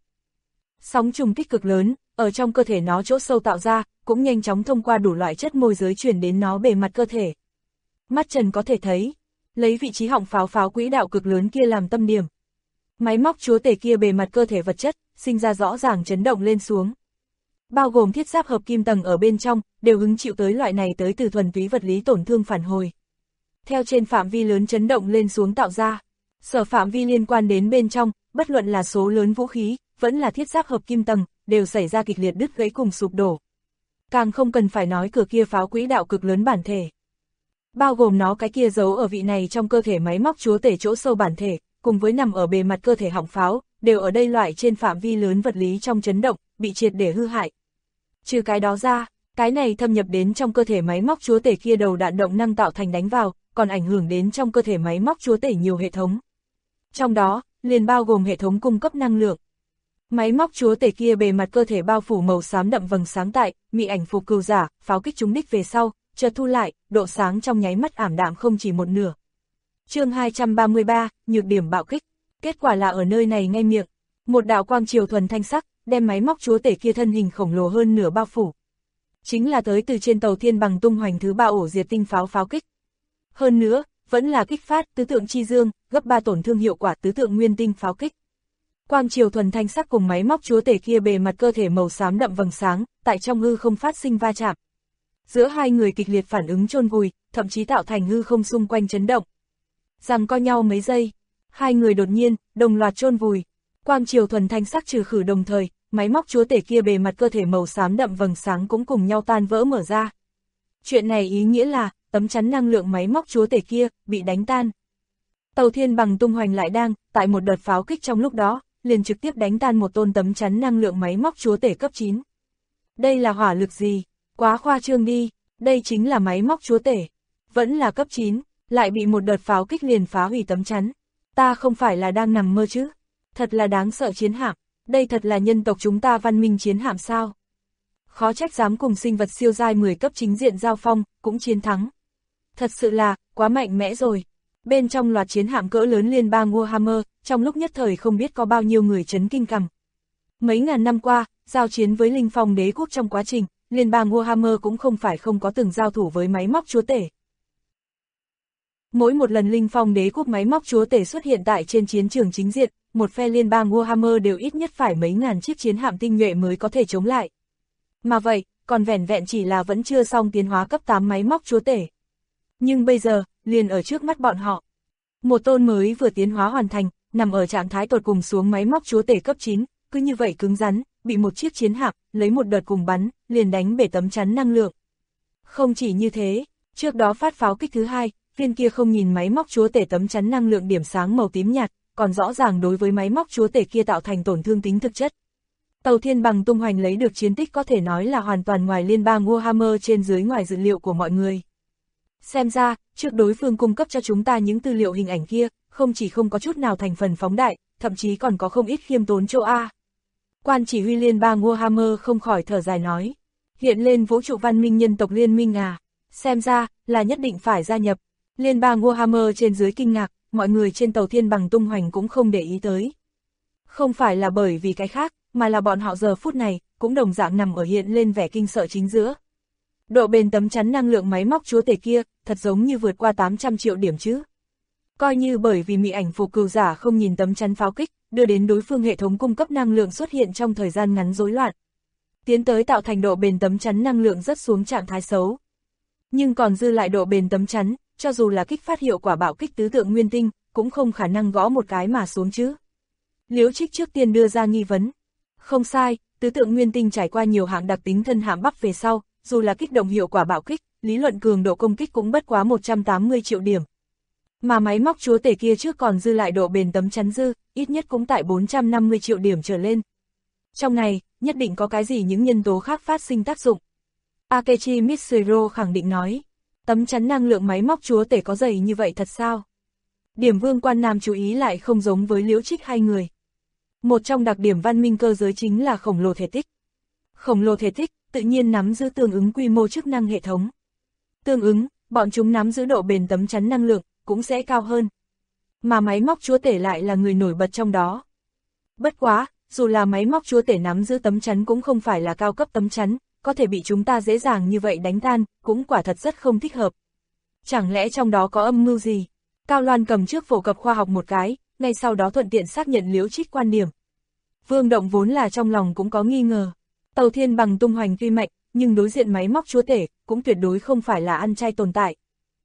Sóng trùng kích cực lớn, ở trong cơ thể nó chỗ sâu tạo ra, cũng nhanh chóng thông qua đủ loại chất môi giới truyền đến nó bề mặt cơ thể. Mắt trần có thể thấy, lấy vị trí họng pháo quỹ đạo cực lớn kia làm tâm điểm. Máy móc chúa tể kia bề mặt cơ thể vật chất, sinh ra rõ ràng chấn động lên xuống. Bao gồm thiết giáp hợp kim tầng ở bên trong, đều hứng chịu tới loại này tới từ thuần túy vật lý tổn thương phản hồi. Theo trên phạm vi lớn chấn động lên xuống tạo ra, sở phạm vi liên quan đến bên trong, bất luận là số lớn vũ khí, vẫn là thiết giáp hợp kim tầng, đều xảy ra kịch liệt đứt gãy cùng sụp đổ. Càng không cần phải nói cửa kia pháo quỹ đạo cực lớn bản thể. Bao gồm nó cái kia giấu ở vị này trong cơ thể máy móc chúa tể chỗ sâu bản thể, cùng với nằm ở bề mặt cơ thể họng pháo, đều ở đây loại trên phạm vi lớn vật lý trong chấn động, bị triệt để hư hại. Trừ cái đó ra, cái này thâm nhập đến trong cơ thể máy móc chúa tể kia đầu đạn động năng tạo thành đánh vào, còn ảnh hưởng đến trong cơ thể máy móc chúa tể nhiều hệ thống. Trong đó, liền bao gồm hệ thống cung cấp năng lượng. Máy móc chúa tể kia bề mặt cơ thể bao phủ màu xám đậm vầng sáng tại, mị ảnh phục cừu giả, pháo kích trúng đích về sau, chợt thu lại, độ sáng trong nháy mắt ảm đạm không chỉ một nửa. Chương 233, nhược điểm bạo kích. Kết quả là ở nơi này ngay miệng, một đạo quang chiều thuần thanh sắc, đem máy móc chúa tể kia thân hình khổng lồ hơn nửa bao phủ. Chính là tới từ trên tàu thiên bằng tung hoành thứ 3 ổ diệt tinh pháo kích. Hơn nữa, vẫn là kích phát tứ tượng chi dương, gấp 3 tổn thương hiệu quả tứ tượng nguyên tinh pháo kích. Quang chiều thuần thanh sắc cùng máy móc chúa tể kia bề mặt cơ thể màu xám đậm vầng sáng, tại trong hư không phát sinh va chạm. Giữa hai người kịch liệt phản ứng chôn vùi, thậm chí tạo thành hư không xung quanh chấn động. Giằng co nhau mấy giây, hai người đột nhiên, đồng loạt chôn vùi. Quang chiều thuần thanh sắc trừ khử đồng thời, máy móc chúa tể kia bề mặt cơ thể màu xám đậm vầng sáng cũng cùng nhau tan vỡ mở ra. Chuyện này ý nghĩa là, tấm chắn năng lượng máy móc chúa tể kia, bị đánh tan. Tàu thiên bằng tung hoành lại đang, tại một đợt pháo kích trong lúc đó, liền trực tiếp đánh tan một tôn tấm chắn năng lượng máy móc chúa tể cấp 9. Đây là hỏa lực gì? Quá khoa trương đi, đây chính là máy móc chúa tể. Vẫn là cấp 9, lại bị một đợt pháo kích liền phá hủy tấm chắn. Ta không phải là đang nằm mơ chứ? Thật là đáng sợ chiến hạm, đây thật là nhân tộc chúng ta văn minh chiến hạm sao? Khó trách dám cùng sinh vật siêu giai 10 cấp chính diện giao phong, cũng chiến thắng. Thật sự là, quá mạnh mẽ rồi. Bên trong loạt chiến hạm cỡ lớn liên bang Warhammer, trong lúc nhất thời không biết có bao nhiêu người chấn kinh cằm. Mấy ngàn năm qua, giao chiến với Linh Phong đế quốc trong quá trình, liên bang Warhammer cũng không phải không có từng giao thủ với máy móc chúa tể. Mỗi một lần Linh Phong đế quốc máy móc chúa tể xuất hiện tại trên chiến trường chính diện, một phe liên bang Warhammer đều ít nhất phải mấy ngàn chiếc chiến hạm tinh nhuệ mới có thể chống lại. Mà vậy, còn vẻn vẹn chỉ là vẫn chưa xong tiến hóa cấp 8 máy móc chúa tể. Nhưng bây giờ, liền ở trước mắt bọn họ. Một tôn mới vừa tiến hóa hoàn thành, nằm ở trạng thái tột cùng xuống máy móc chúa tể cấp 9, cứ như vậy cứng rắn, bị một chiếc chiến hạm, lấy một đợt cùng bắn, liền đánh bể tấm chắn năng lượng. Không chỉ như thế, trước đó phát pháo kích thứ hai, viên kia không nhìn máy móc chúa tể tấm chắn năng lượng điểm sáng màu tím nhạt, còn rõ ràng đối với máy móc chúa tể kia tạo thành tổn thương tính thực chất. Tàu Thiên Bằng tung hoành lấy được chiến tích có thể nói là hoàn toàn ngoài liên bang Warhammer trên dưới ngoài dự liệu của mọi người. Xem ra, trước đối phương cung cấp cho chúng ta những tư liệu hình ảnh kia, không chỉ không có chút nào thành phần phóng đại, thậm chí còn có không ít khiêm tốn chỗ A. Quan chỉ huy liên bang Warhammer không khỏi thở dài nói. Hiện lên vũ trụ văn minh nhân tộc liên minh à, xem ra, là nhất định phải gia nhập. Liên bang Warhammer trên dưới kinh ngạc, mọi người trên tàu Thiên Bằng tung hoành cũng không để ý tới. Không phải là bởi vì cái khác, mà là bọn họ giờ phút này, cũng đồng dạng nằm ở hiện lên vẻ kinh sợ chính giữa. Độ bền tấm chắn năng lượng máy móc chúa tể kia, thật giống như vượt qua 800 triệu điểm chứ. Coi như bởi vì mị ảnh phù cừu giả không nhìn tấm chắn pháo kích, đưa đến đối phương hệ thống cung cấp năng lượng xuất hiện trong thời gian ngắn rối loạn. Tiến tới tạo thành độ bền tấm chắn năng lượng rất xuống trạng thái xấu. Nhưng còn dư lại độ bền tấm chắn, cho dù là kích phát hiệu quả bạo kích tứ tượng nguyên tinh, cũng không khả năng gõ một cái mà xuống chứ. Liễu Trích trước tiên đưa ra nghi vấn. Không sai, tứ tượng nguyên tinh trải qua nhiều hạng đặc tính thân hạm bắp về sau, dù là kích động hiệu quả bạo kích, lý luận cường độ công kích cũng bất quá 180 triệu điểm. Mà máy móc chúa tể kia trước còn dư lại độ bền tấm chắn dư, ít nhất cũng tại 450 triệu điểm trở lên. Trong này, nhất định có cái gì những nhân tố khác phát sinh tác dụng. Akechi Mitsuhiro khẳng định nói, tấm chắn năng lượng máy móc chúa tể có dày như vậy thật sao? Điểm Vương Quan Nam chú ý lại không giống với Liễu Trích hai người. Một trong đặc điểm văn minh cơ giới chính là khổng lồ thể tích. Khổng lồ thể tích, tự nhiên nắm giữ tương ứng quy mô chức năng hệ thống. Tương ứng, bọn chúng nắm giữ độ bền tấm chắn năng lượng, cũng sẽ cao hơn. Mà máy móc chúa tể lại là người nổi bật trong đó. Bất quá, dù là máy móc chúa tể nắm giữ tấm chắn cũng không phải là cao cấp tấm chắn, có thể bị chúng ta dễ dàng như vậy đánh tan, cũng quả thật rất không thích hợp. Chẳng lẽ trong đó có âm mưu gì? Cao Loan cầm trước phổ cập khoa học một cái, ngay sau đó thuận tiện xác nhận Liễu Trích quan điểm. Vương Động vốn là trong lòng cũng có nghi ngờ. Tàu Thiên Bằng tung hoành tuy mạnh, nhưng đối diện máy móc chúa tể, cũng tuyệt đối không phải là ăn chay tồn tại.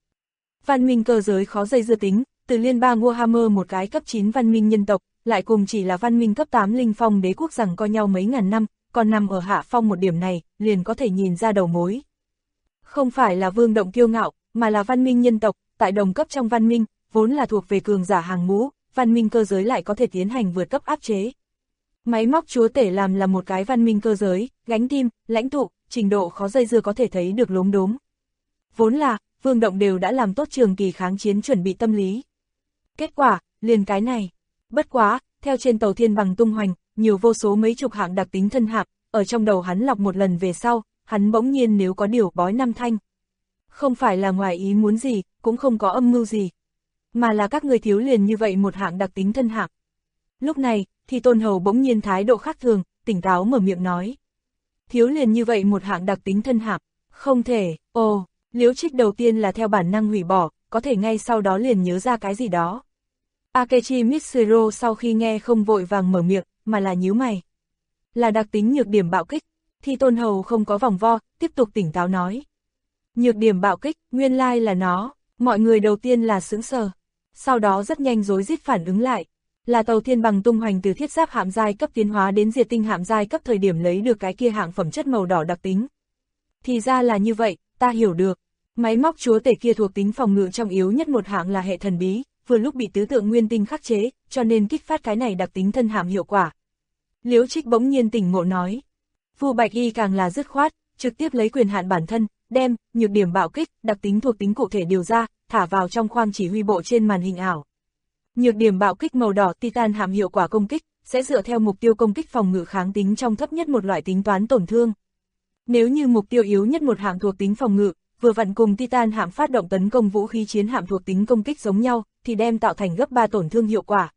Văn minh cơ giới khó dây dưa tính, từ liên bang Warhammer một cái cấp 9 văn minh nhân tộc, lại cùng chỉ là văn minh cấp 8 Linh Phong đế quốc rằng coi nhau mấy ngàn năm, còn nằm ở hạ phong một điểm này, liền có thể nhìn ra đầu mối. Không phải là Vương Động kiêu ngạo, mà là văn minh nhân tộc, tại đồng cấp trong văn minh, vốn là thuộc về cường giả hàng ngũ, văn minh cơ giới lại có thể tiến hành vượt cấp áp chế. Máy móc chúa tể làm là một cái văn minh cơ giới, gánh tim, lãnh tụ, trình độ khó dây dưa có thể thấy được lốm đốm. Vốn là, Vương Động đều đã làm tốt trường kỳ kháng chiến chuẩn bị tâm lý. Kết quả, liền cái này. Bất quá, theo trên tàu Thiên Bằng tung hoành, nhiều vô số mấy chục hạng đặc tính thân hạp, ở trong đầu hắn lọc một lần về sau, hắn bỗng nhiên nếu có điều bói năm thanh. Không phải là ngoài ý muốn gì, cũng không có âm mưu gì. Mà là các người thiếu liền như vậy một hạng đặc tính thân hạp. Lúc này, thì Tôn Hầu bỗng nhiên thái độ khác thường, tỉnh táo mở miệng nói. Thiếu liền như vậy một hạng đặc tính thân hạp, không thể, Liễu Trích đầu tiên là theo bản năng hủy bỏ, có thể ngay sau đó liền nhớ ra cái gì đó. Akechi Mitsuhiro sau khi nghe không vội vàng mở miệng, mà là nhíu mày. Là đặc tính nhược điểm bạo kích, thì Tôn Hầu không có vòng vo, tiếp tục tỉnh táo nói. Nhược điểm bạo kích, nguyên lai là nó, mọi người đầu tiên là sững sờ, sau đó rất nhanh rối rít phản ứng lại. Là tàu Thiên Bằng tung hoành từ thiết giáp hạm giai cấp tiến hóa đến diệt tinh hạm giai cấp thời điểm lấy được cái kia hạng phẩm chất màu đỏ đặc tính. Thì ra là như vậy, ta hiểu được. Máy móc chúa tể kia thuộc tính phòng ngự trong yếu nhất một hạng là hệ thần bí, vừa lúc bị tứ tượng nguyên tinh khắc chế, cho nên kích phát cái này đặc tính thân hàm hiệu quả. Liễu Trích bỗng nhiên tỉnh ngộ nói. Vu Bạch Y càng là dứt khoát, trực tiếp lấy quyền hạn bản thân, đem nhược điểm bạo kích, đặc tính thuộc tính cụ thể điều ra, thả vào trong khoang chỉ huy bộ trên màn hình ảo. Nhược điểm bạo kích màu đỏ Titan hàm hiệu quả công kích, sẽ dựa theo mục tiêu công kích phòng ngự kháng tính trong thấp nhất một loại tính toán tổn thương. Nếu như mục tiêu yếu nhất một hạng thuộc tính phòng ngự, vừa vặn cùng Titan hạm phát động tấn công vũ khí chiến hạm thuộc tính công kích giống nhau, thì đem tạo thành gấp 3 tổn thương hiệu quả.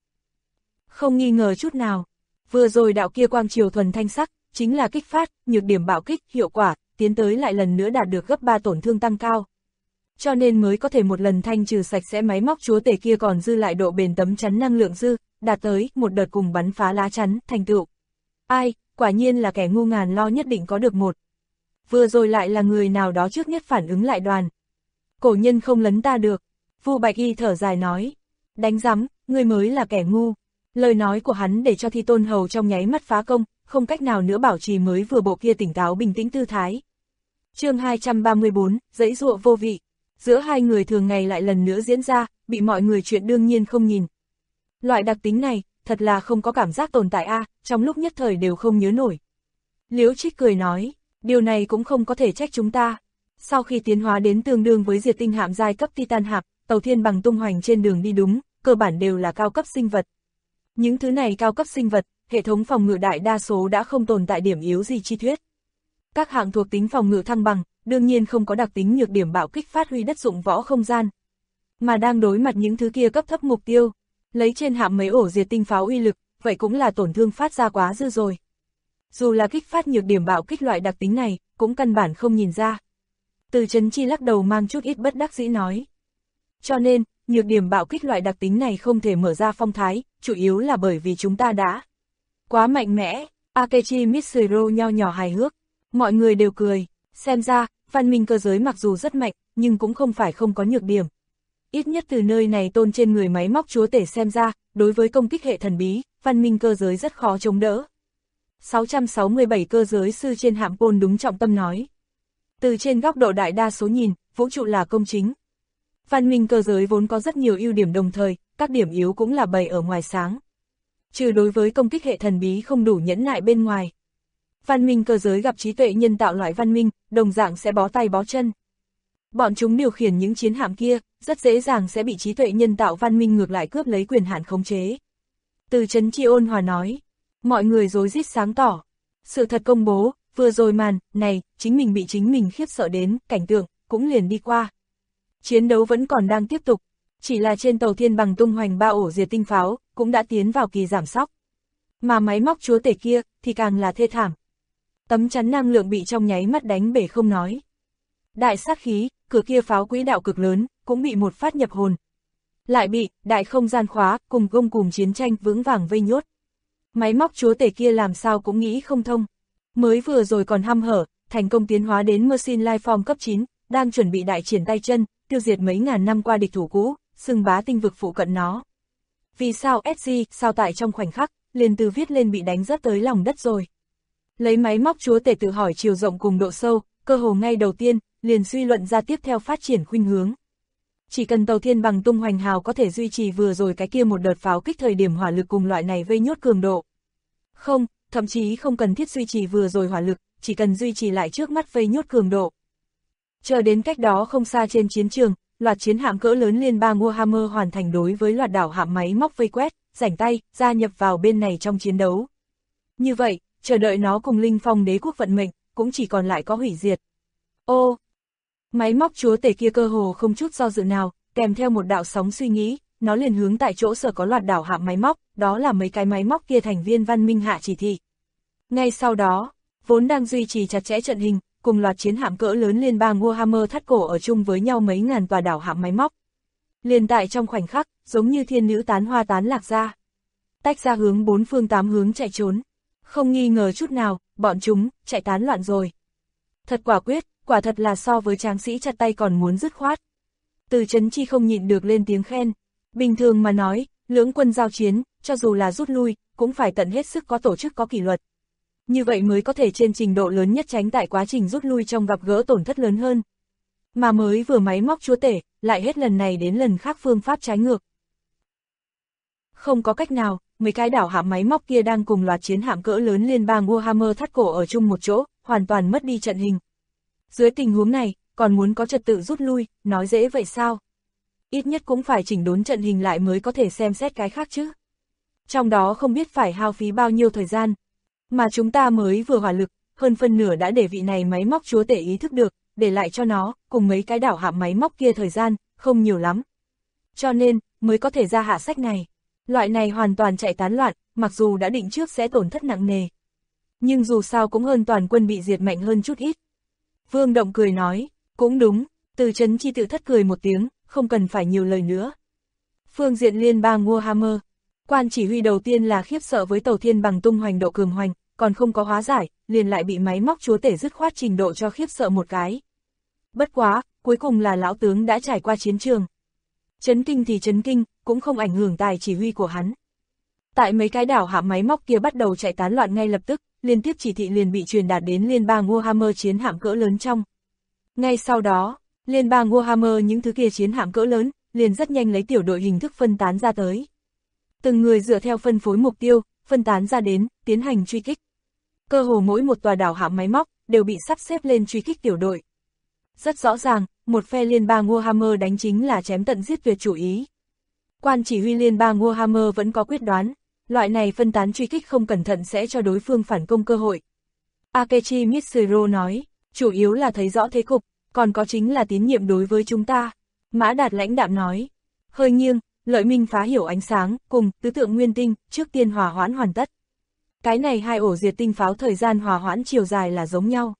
Không nghi ngờ chút nào, vừa rồi đạo kia quang triều thuần thanh sắc, chính là kích phát, nhược điểm bạo kích, hiệu quả, tiến tới lại lần nữa đạt được gấp 3 tổn thương tăng cao. Cho nên mới có thể một lần thanh trừ sạch sẽ máy móc chúa tể kia, còn dư lại độ bền tấm chắn năng lượng dư, đạt tới một đợt cùng bắn phá lá chắn, thành tựu. Ai, quả nhiên là kẻ ngu ngàn lo nhất định có được một. Vừa rồi lại là người nào đó trước nhất phản ứng lại đoàn. Cổ nhân không lấn ta được. Vu Bạch Y thở dài nói. Đánh rắm, ngươi mới là kẻ ngu. Lời nói của hắn để cho Thi Tôn Hầu trong nháy mắt phá công, không cách nào nữa bảo trì mới vừa bộ kia tỉnh táo bình tĩnh tư thái. Chương 234, giãy giụa vô vị. Giữa hai người thường ngày lại lần nữa diễn ra, bị mọi người chuyện đương nhiên không nhìn. Loại đặc tính này, thật là không có cảm giác tồn tại a, trong lúc nhất thời đều không nhớ nổi. Liễu Trích cười nói, điều này cũng không có thể trách chúng ta. Sau khi tiến hóa đến tương đương với diệt tinh hạm giai cấp Titan hạp, tàu thiên bằng tung hoành trên đường đi đúng, cơ bản đều là cao cấp sinh vật. Những thứ này cao cấp sinh vật, hệ thống phòng ngự đại đa số đã không tồn tại điểm yếu gì chi thuyết. Các hạng thuộc tính phòng ngự thăng bằng, đương nhiên không có đặc tính nhược điểm bạo kích phát huy đất dụng võ không gian. Mà đang đối mặt những thứ kia cấp thấp mục tiêu, lấy trên hạm mấy ổ diệt tinh pháo uy lực, vậy cũng là tổn thương phát ra quá dư rồi. Dù là kích phát nhược điểm bạo kích loại đặc tính này, cũng căn bản không nhìn ra. Từ Chấn Chi lắc đầu mang chút ít bất đắc dĩ nói. Cho nên, nhược điểm bạo kích loại đặc tính này không thể mở ra phong thái, chủ yếu là bởi vì chúng ta đã quá mạnh mẽ. Akechi Mitsuru nho nhỏ hài hước. Mọi người đều cười, xem ra, văn minh cơ giới mặc dù rất mạnh, nhưng cũng không phải không có nhược điểm. Ít nhất từ nơi này tôn trên người máy móc chúa tể xem ra, đối với công kích hệ thần bí, văn minh cơ giới rất khó chống đỡ. 667 cơ giới sư trên hạm Pôn đúng trọng tâm nói. Từ trên góc độ đại đa số nhìn, vũ trụ là công chính. Văn minh cơ giới vốn có rất nhiều ưu điểm đồng thời, các điểm yếu cũng là bày ở ngoài sáng. Trừ đối với công kích hệ thần bí không đủ nhẫn nại bên ngoài. Văn minh cơ giới gặp trí tuệ nhân tạo loại văn minh, đồng dạng sẽ bó tay bó chân. Bọn chúng điều khiển những chiến hạm kia, rất dễ dàng sẽ bị trí tuệ nhân tạo văn minh ngược lại cướp lấy quyền hạn khống chế. Từ Chấn Chi ôn hòa nói, mọi người rối rít sáng tỏ. Sự thật công bố, vừa rồi màn này, chính mình bị chính mình khiếp sợ đến, cảnh tượng, cũng liền đi qua. Chiến đấu vẫn còn đang tiếp tục, chỉ là trên tàu thiên bằng tung hoành 3 ổ diệt tinh pháo, cũng đã tiến vào kỳ giảm sóc. Mà máy móc chúa tể kia, thì càng là thê thảm. Tấm chắn năng lượng bị trong nháy mắt đánh bể không nói. Đại sát khí, cửa kia pháo quỹ đạo cực lớn, cũng bị một phát nhập hồn. Lại bị, đại không gian khóa, cùng gông cùng chiến tranh vững vàng vây nhốt. Máy móc chúa tể kia làm sao cũng nghĩ không thông. Mới vừa rồi còn hăm hở, thành công tiến hóa đến Machine Life Form cấp 9, đang chuẩn bị đại triển tay chân, tiêu diệt mấy ngàn năm qua địch thủ cũ, xưng bá tinh vực phụ cận nó. Vì sao SG, sao tại trong khoảnh khắc, liền từ viết lên bị đánh rớt tới lòng đất rồi. Lấy máy móc chúa tể tự hỏi chiều rộng cùng độ sâu, cơ hồ ngay đầu tiên, liền suy luận ra tiếp theo phát triển khuynh hướng. Chỉ cần tàu thiên bằng tung hoành hào có thể duy trì vừa rồi cái kia một đợt pháo kích thời điểm hỏa lực cùng loại này vây nhốt cường độ. Không, thậm chí không cần thiết duy trì vừa rồi hỏa lực, chỉ cần duy trì lại trước mắt vây nhốt cường độ. Chờ đến cách đó không xa trên chiến trường, loạt chiến hạm cỡ lớn liên bang Warhammer hoàn thành đối với loạt đảo hạm máy móc vây quét, rảnh tay, gia nhập vào bên này trong chiến đấu. Như vậy, chờ đợi nó cùng Linh Phong đế quốc vận mệnh, cũng chỉ còn lại có hủy diệt. Ô! Máy móc chúa tể kia cơ hồ không chút do dự nào, kèm theo một đạo sóng suy nghĩ, nó liền hướng tại chỗ sở có loạt đảo hạm máy móc, đó là mấy cái máy móc kia thành viên văn minh hạ chỉ thị. Ngay sau đó, vốn đang duy trì chặt chẽ trận hình, cùng loạt chiến hạm cỡ lớn liên bang Warhammer thắt cổ ở chung với nhau mấy ngàn tòa đảo hạm máy móc. Liền tại trong khoảnh khắc, giống như thiên nữ tán hoa tán lạc ra. Tách ra hướng 4 phương 8 hướng chạy trốn. Không nghi ngờ chút nào, bọn chúng, chạy tán loạn rồi. Thật quả quyết, quả thật là so với tráng sĩ chặt tay còn muốn dứt khoát. Từ Chấn Chi không nhịn được lên tiếng khen. Bình thường mà nói, lưỡng quân giao chiến, cho dù là rút lui, cũng phải tận hết sức có tổ chức có kỷ luật. Như vậy mới có thể trên trình độ lớn nhất tránh tại quá trình rút lui trong gặp gỡ tổn thất lớn hơn. Mà mới vừa máy móc chúa tể, lại hết lần này đến lần khác phương pháp trái ngược. Không có cách nào, mấy cái đảo hạm máy móc kia đang cùng loạt chiến hạm cỡ lớn liên bang Warhammer thắt cổ ở chung một chỗ, hoàn toàn mất đi trận hình. Dưới tình huống này, còn muốn có trật tự rút lui, nói dễ vậy sao? Ít nhất cũng phải chỉnh đốn trận hình lại mới có thể xem xét cái khác chứ. Trong đó không biết phải hao phí bao nhiêu thời gian. Mà chúng ta mới vừa hỏa lực, hơn phân nửa đã để vị này máy móc chúa tể ý thức được, để lại cho nó, cùng mấy cái đảo hạm máy móc kia thời gian, không nhiều lắm. Cho nên, mới có thể ra hạ sách này. Loại này hoàn toàn chạy tán loạn, mặc dù đã định trước sẽ tổn thất nặng nề. Nhưng dù sao cũng hơn toàn quân bị diệt mạnh hơn chút ít. Vương Động cười nói, cũng đúng, Từ Chấn Chi tự thất cười một tiếng, không cần phải nhiều lời nữa. Phương diện liên bang Warhammer, quan chỉ huy đầu tiên là khiếp sợ với tàu thiên bằng tung hoành độ cường hoành, còn không có hóa giải, liền lại bị máy móc chúa tể dứt khoát trình độ cho khiếp sợ một cái. Bất quá, cuối cùng là lão tướng đã trải qua chiến trường. Chấn kinh thì chấn kinh, cũng không ảnh hưởng tài chỉ huy của hắn. Tại mấy cái đảo hạm máy móc kia bắt đầu chạy tán loạn ngay lập tức, liên tiếp chỉ thị liền bị truyền đạt đến liên bang Warhammer chiến hạm cỡ lớn trong. Ngay sau đó, liên bang Warhammer những thứ kia chiến hạm cỡ lớn, liền rất nhanh lấy tiểu đội hình thức phân tán ra tới. Từng người dựa theo phân phối mục tiêu, phân tán ra đến, tiến hành truy kích. Cơ hồ mỗi một tòa đảo hạm máy móc, đều bị sắp xếp lên truy kích tiểu đội. Rất rõ ràng, một phe liên bang Warhammer đánh chính là chém tận giết tuyệt chủ ý. Quan chỉ huy liên bang Warhammer vẫn có quyết đoán, loại này phân tán truy kích không cẩn thận sẽ cho đối phương phản công cơ hội. Akechi Mitsuro nói, chủ yếu là thấy rõ thế cục, còn có chính là tín nhiệm đối với chúng ta. Mã Đạt lãnh đạm nói, hơi nghiêng, Lợi Minh phá hiểu ánh sáng, cùng tứ tượng nguyên tinh, trước tiên hòa hoãn hoàn tất. Cái này hai ổ diệt tinh pháo thời gian hòa hoãn chiều dài là giống nhau.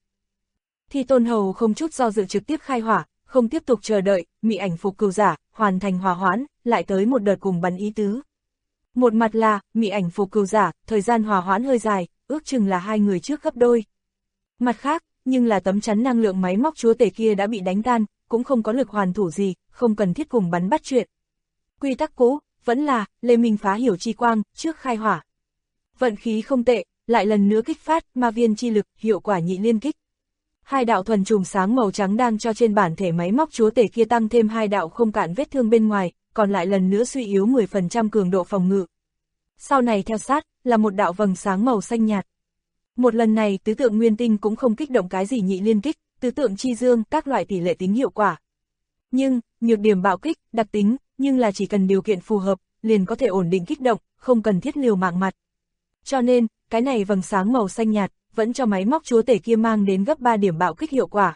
Thì Tôn Hầu không chút do dự trực tiếp khai hỏa, không tiếp tục chờ đợi, mị ảnh phục cừu giả, hoàn thành hòa hoãn, lại tới một đợt cùng bắn ý tứ. Một mặt là, mị ảnh phục cừu giả, thời gian hòa hoãn hơi dài, ước chừng là 2 người trước gấp đôi. Mặt khác, nhưng là tấm chắn năng lượng máy móc chúa tể kia đã bị đánh tan, cũng không có lực hoàn thủ gì, không cần thiết cùng bắn bắt chuyện. Quy tắc cũ, vẫn là, Lê Minh phá hiểu chi quang, trước khai hỏa. Vận khí không tệ, lại lần nữa kích phát, ma viên chi lực, hiệu quả nhị liên kích. 2 đạo thuần chùm sáng màu trắng đang cho trên bản thể máy móc chúa tể kia tăng thêm 2 đạo không cạn vết thương bên ngoài, còn lại lần nữa suy yếu 10% cường độ phòng ngự. Sau này theo sát, là một đạo vầng sáng màu xanh nhạt. Một lần này tứ tượng nguyên tinh cũng không kích động cái gì nhị liên kích, tứ tượng chi dương, các loại tỷ lệ tính hiệu quả. Nhưng, nhược điểm bạo kích, đặc tính, nhưng là chỉ cần điều kiện phù hợp, liền có thể ổn định kích động, không cần thiết liều mạng mặt. Cho nên, cái này vầng sáng màu xanh nhạt, vẫn cho máy móc chúa tể kia mang đến gấp 3 điểm bạo kích hiệu quả.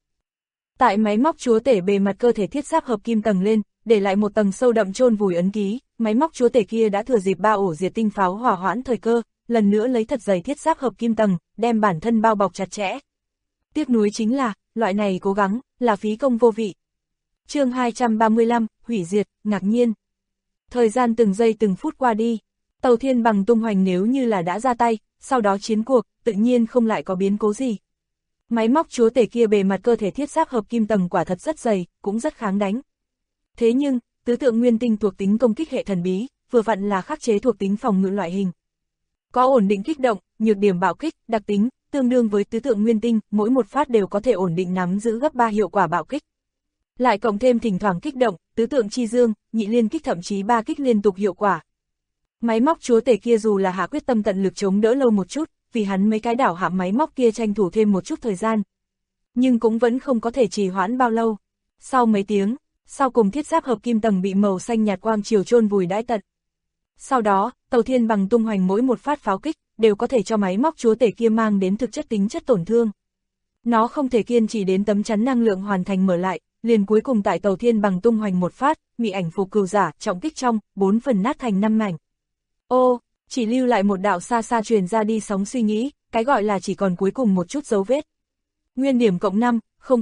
Tại máy móc chúa tể bề mặt cơ thể thiết giáp hợp kim tầng lên, để lại một tầng sâu đậm chôn vùi ấn ký, máy móc chúa tể kia đã thừa dịp 3 ổ diệt tinh pháo hỏa hoãn thời cơ, lần nữa lấy thật dày thiết giáp hợp kim tầng, đem bản thân bao bọc chặt chẽ. Tiếc nuối chính là, loại này cố gắng, là phí công vô vị. Chương 235, hủy diệt, ngạc nhiên. Thời gian từng giây từng phút qua đi, tàu thiên bằng tung hoành nếu như là đã ra tay, sau đó chiến cuộc, tự nhiên không lại có biến cố gì. Máy móc chúa tể kia bề mặt cơ thể thiết giáp hợp kim tầng quả thật rất dày, cũng rất kháng đánh. Thế nhưng, tứ tượng nguyên tinh thuộc tính công kích hệ thần bí, vừa vặn là khắc chế thuộc tính phòng ngự loại hình. Có ổn định kích động, nhược điểm bạo kích, đặc tính, tương đương với tứ tượng nguyên tinh, mỗi một phát đều có thể ổn định nắm giữ gấp 3 hiệu quả bạo kích. Lại cộng thêm thỉnh thoảng kích động, tứ tượng chi dương, nhị liên kích thậm chí 3 kích liên tục hiệu quả. Máy móc chúa tể kia dù là hạ quyết tâm tận lực chống đỡ lâu một chút, vì hắn mấy cái đảo hạm máy móc kia tranh thủ thêm một chút thời gian. Nhưng cũng vẫn không có thể trì hoãn bao lâu. Sau mấy tiếng, sau cùng thiết giáp hợp kim tầng bị màu xanh nhạt quang chiều chôn vùi đãi tận. Sau đó, tàu thiên bằng tung hoành mỗi một phát pháo kích, đều có thể cho máy móc chúa tể kia mang đến thực chất tính chất tổn thương. Nó không thể kiên trì đến tấm chắn năng lượng hoàn thành mở lại, liền cuối cùng tại tàu thiên bằng tung hoành một phát, mị ảnh phục cừu giả, trọng kích trong, 4 phần nát thành 5 mảnh. Ô, chỉ lưu lại một đạo xa xa truyền ra đi sóng suy nghĩ, cái gọi là chỉ còn cuối cùng một chút dấu vết. Nguyên điểm cộng 5,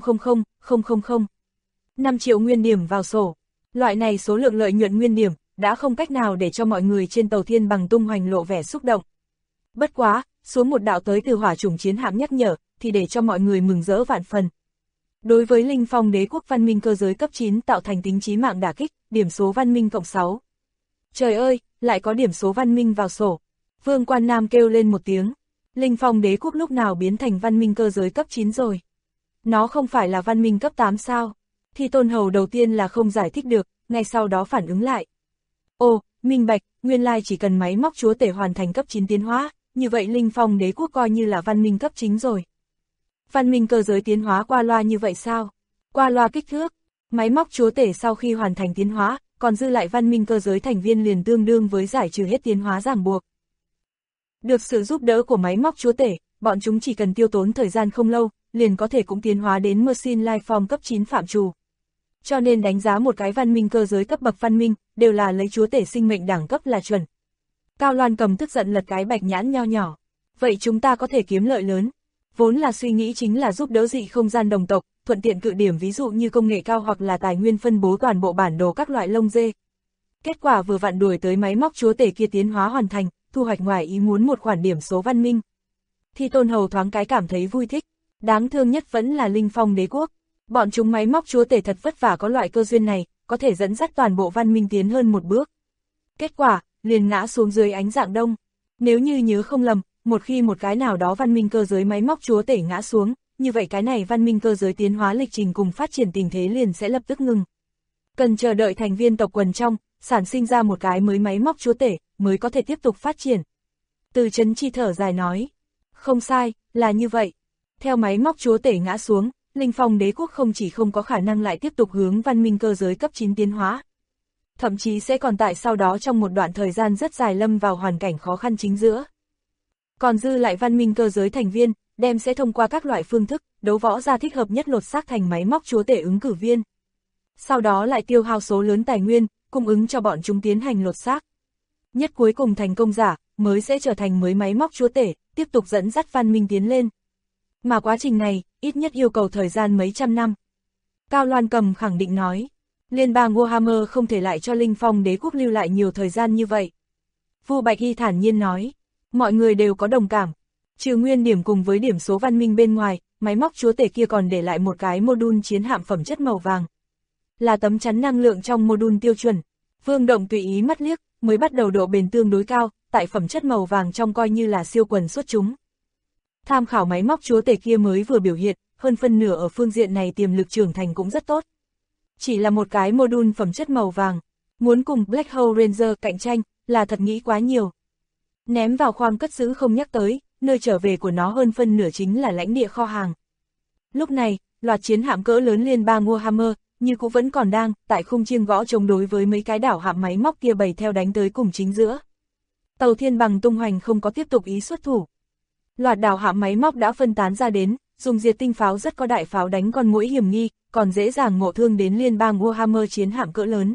000, 5 triệu nguyên điểm vào sổ. Loại này số lượng lợi nhuận nguyên điểm, đã không cách nào để cho mọi người trên tàu thiên bằng tung hoành lộ vẻ xúc động. Bất quá, xuống một đạo tới từ hỏa chủng chiến hạm nhắc nhở, thì để cho mọi người mừng rỡ vạn phần. Đối với Linh Phong đế quốc văn minh cơ giới cấp 9 tạo thành tính chí mạng đả kích, điểm số văn minh cộng 6. Trời ơi, lại có điểm số văn minh vào sổ. Vương Quan Nam kêu lên một tiếng. Linh Phong đế quốc lúc nào biến thành văn minh cơ giới cấp 9 rồi? Nó không phải là văn minh cấp 8 sao? Thì Tôn Hầu đầu tiên là không giải thích được, ngay sau đó phản ứng lại. Ồ, minh bạch, nguyên lai chỉ cần máy móc chúa tể hoàn thành cấp 9 tiến hóa, như vậy Linh Phong đế quốc coi như là văn minh cấp 9 rồi. Văn minh cơ giới tiến hóa qua loa như vậy sao? Qua loa kích thước, máy móc chúa tể sau khi hoàn thành tiến hóa, còn dư lại văn minh cơ giới thành viên liền tương đương với giải trừ hết tiến hóa ràng buộc. Được sự giúp đỡ của máy móc chúa tể, bọn chúng chỉ cần tiêu tốn thời gian không lâu, liền có thể cũng tiến hóa đến Machine Life Form cấp 9 phạm trù. Cho nên đánh giá một cái văn minh cơ giới cấp bậc văn minh, đều là lấy chúa tể sinh mệnh đẳng cấp là chuẩn. Cao Loan Cầm tức giận lật cái bạch nhãn nho nhỏ. Vậy chúng ta có thể kiếm lợi lớn. Vốn là suy nghĩ chính là giúp đỡ dị không gian đồng tộc, thuận tiện cự điểm ví dụ như công nghệ cao hoặc là tài nguyên phân bố toàn bộ bản đồ các loại lông dê. Kết quả vừa vặn đuổi tới máy móc chúa tể kia tiến hóa hoàn thành, thu hoạch ngoài ý muốn một khoản điểm số văn minh. Thi Tôn Hầu thoáng cái cảm thấy vui thích, đáng thương nhất vẫn là Linh Phong đế quốc. Bọn chúng máy móc chúa tể thật vất vả có loại cơ duyên này, có thể dẫn dắt toàn bộ văn minh tiến hơn một bước. Kết quả, liền ngã xuống dưới ánh dạng đông. Nếu như nhớ không lầm, một khi một cái nào đó văn minh cơ giới máy móc chúa tể ngã xuống, như vậy cái này văn minh cơ giới tiến hóa lịch trình cùng phát triển tình thế liền sẽ lập tức ngừng. Cần chờ đợi thành viên tộc quần trong, sản sinh ra một cái mới máy móc chúa tể, mới có thể tiếp tục phát triển. Từ Chấn Chi thở dài nói, không sai, là như vậy. Theo máy móc chúa tể ngã xuống, Linh Phong đế quốc không chỉ không có khả năng lại tiếp tục hướng văn minh cơ giới cấp 9 tiến hóa, thậm chí sẽ còn tại sau đó trong một đoạn thời gian rất dài lâm vào hoàn cảnh khó khăn chính giữa. Còn dư lại văn minh cơ giới thành viên, đem sẽ thông qua các loại phương thức, đấu võ ra thích hợp nhất lột xác thành máy móc chúa tể ứng cử viên. Sau đó lại tiêu hao số lớn tài nguyên, cung ứng cho bọn chúng tiến hành lột xác. Nhất cuối cùng thành công giả, mới sẽ trở thành mới máy móc chúa tể, tiếp tục dẫn dắt văn minh tiến lên. Mà quá trình này, ít nhất yêu cầu thời gian mấy trăm năm. Cao Loan Cầm khẳng định nói, Liên bang Warhammer không thể lại cho Linh Phong đế quốc lưu lại nhiều thời gian như vậy. Vu Bạch Y thản nhiên nói, mọi người đều có đồng cảm. Trừ nguyên điểm cùng với điểm số văn minh bên ngoài, máy móc chúa tể kia còn để lại một cái module chiến hạm phẩm chất màu vàng. Là tấm chắn năng lượng trong module tiêu chuẩn. Vương Động tùy ý mắt liếc, mới bắt đầu độ bền tương đối cao, tại phẩm chất màu vàng trong coi như là siêu quần xuất chúng. Tham khảo máy móc chúa tể kia mới vừa biểu hiện, hơn phân nửa ở phương diện này tiềm lực trưởng thành cũng rất tốt. Chỉ là một cái module phẩm chất màu vàng, muốn cùng Black Hole Ranger cạnh tranh, là thật nghĩ quá nhiều. Ném vào khoang cất giữ không nhắc tới, nơi trở về của nó hơn phân nửa chính là lãnh địa kho hàng. Lúc này, loạt chiến hạm cỡ lớn liên bang Warhammer, như cũng vẫn còn đang, tại khung chiêng gõ chống đối với mấy cái đảo hạm máy móc kia bày theo đánh tới cùng chính giữa. Tàu Thiên Bằng tung hoành không có tiếp tục ý xuất thủ. Loạt đảo hạm máy móc đã phân tán ra đến, dùng diệt tinh pháo rất có đại pháo đánh con muỗi hiểm nghi, còn dễ dàng ngộ thương đến liên bang Warhammer chiến hạm cỡ lớn.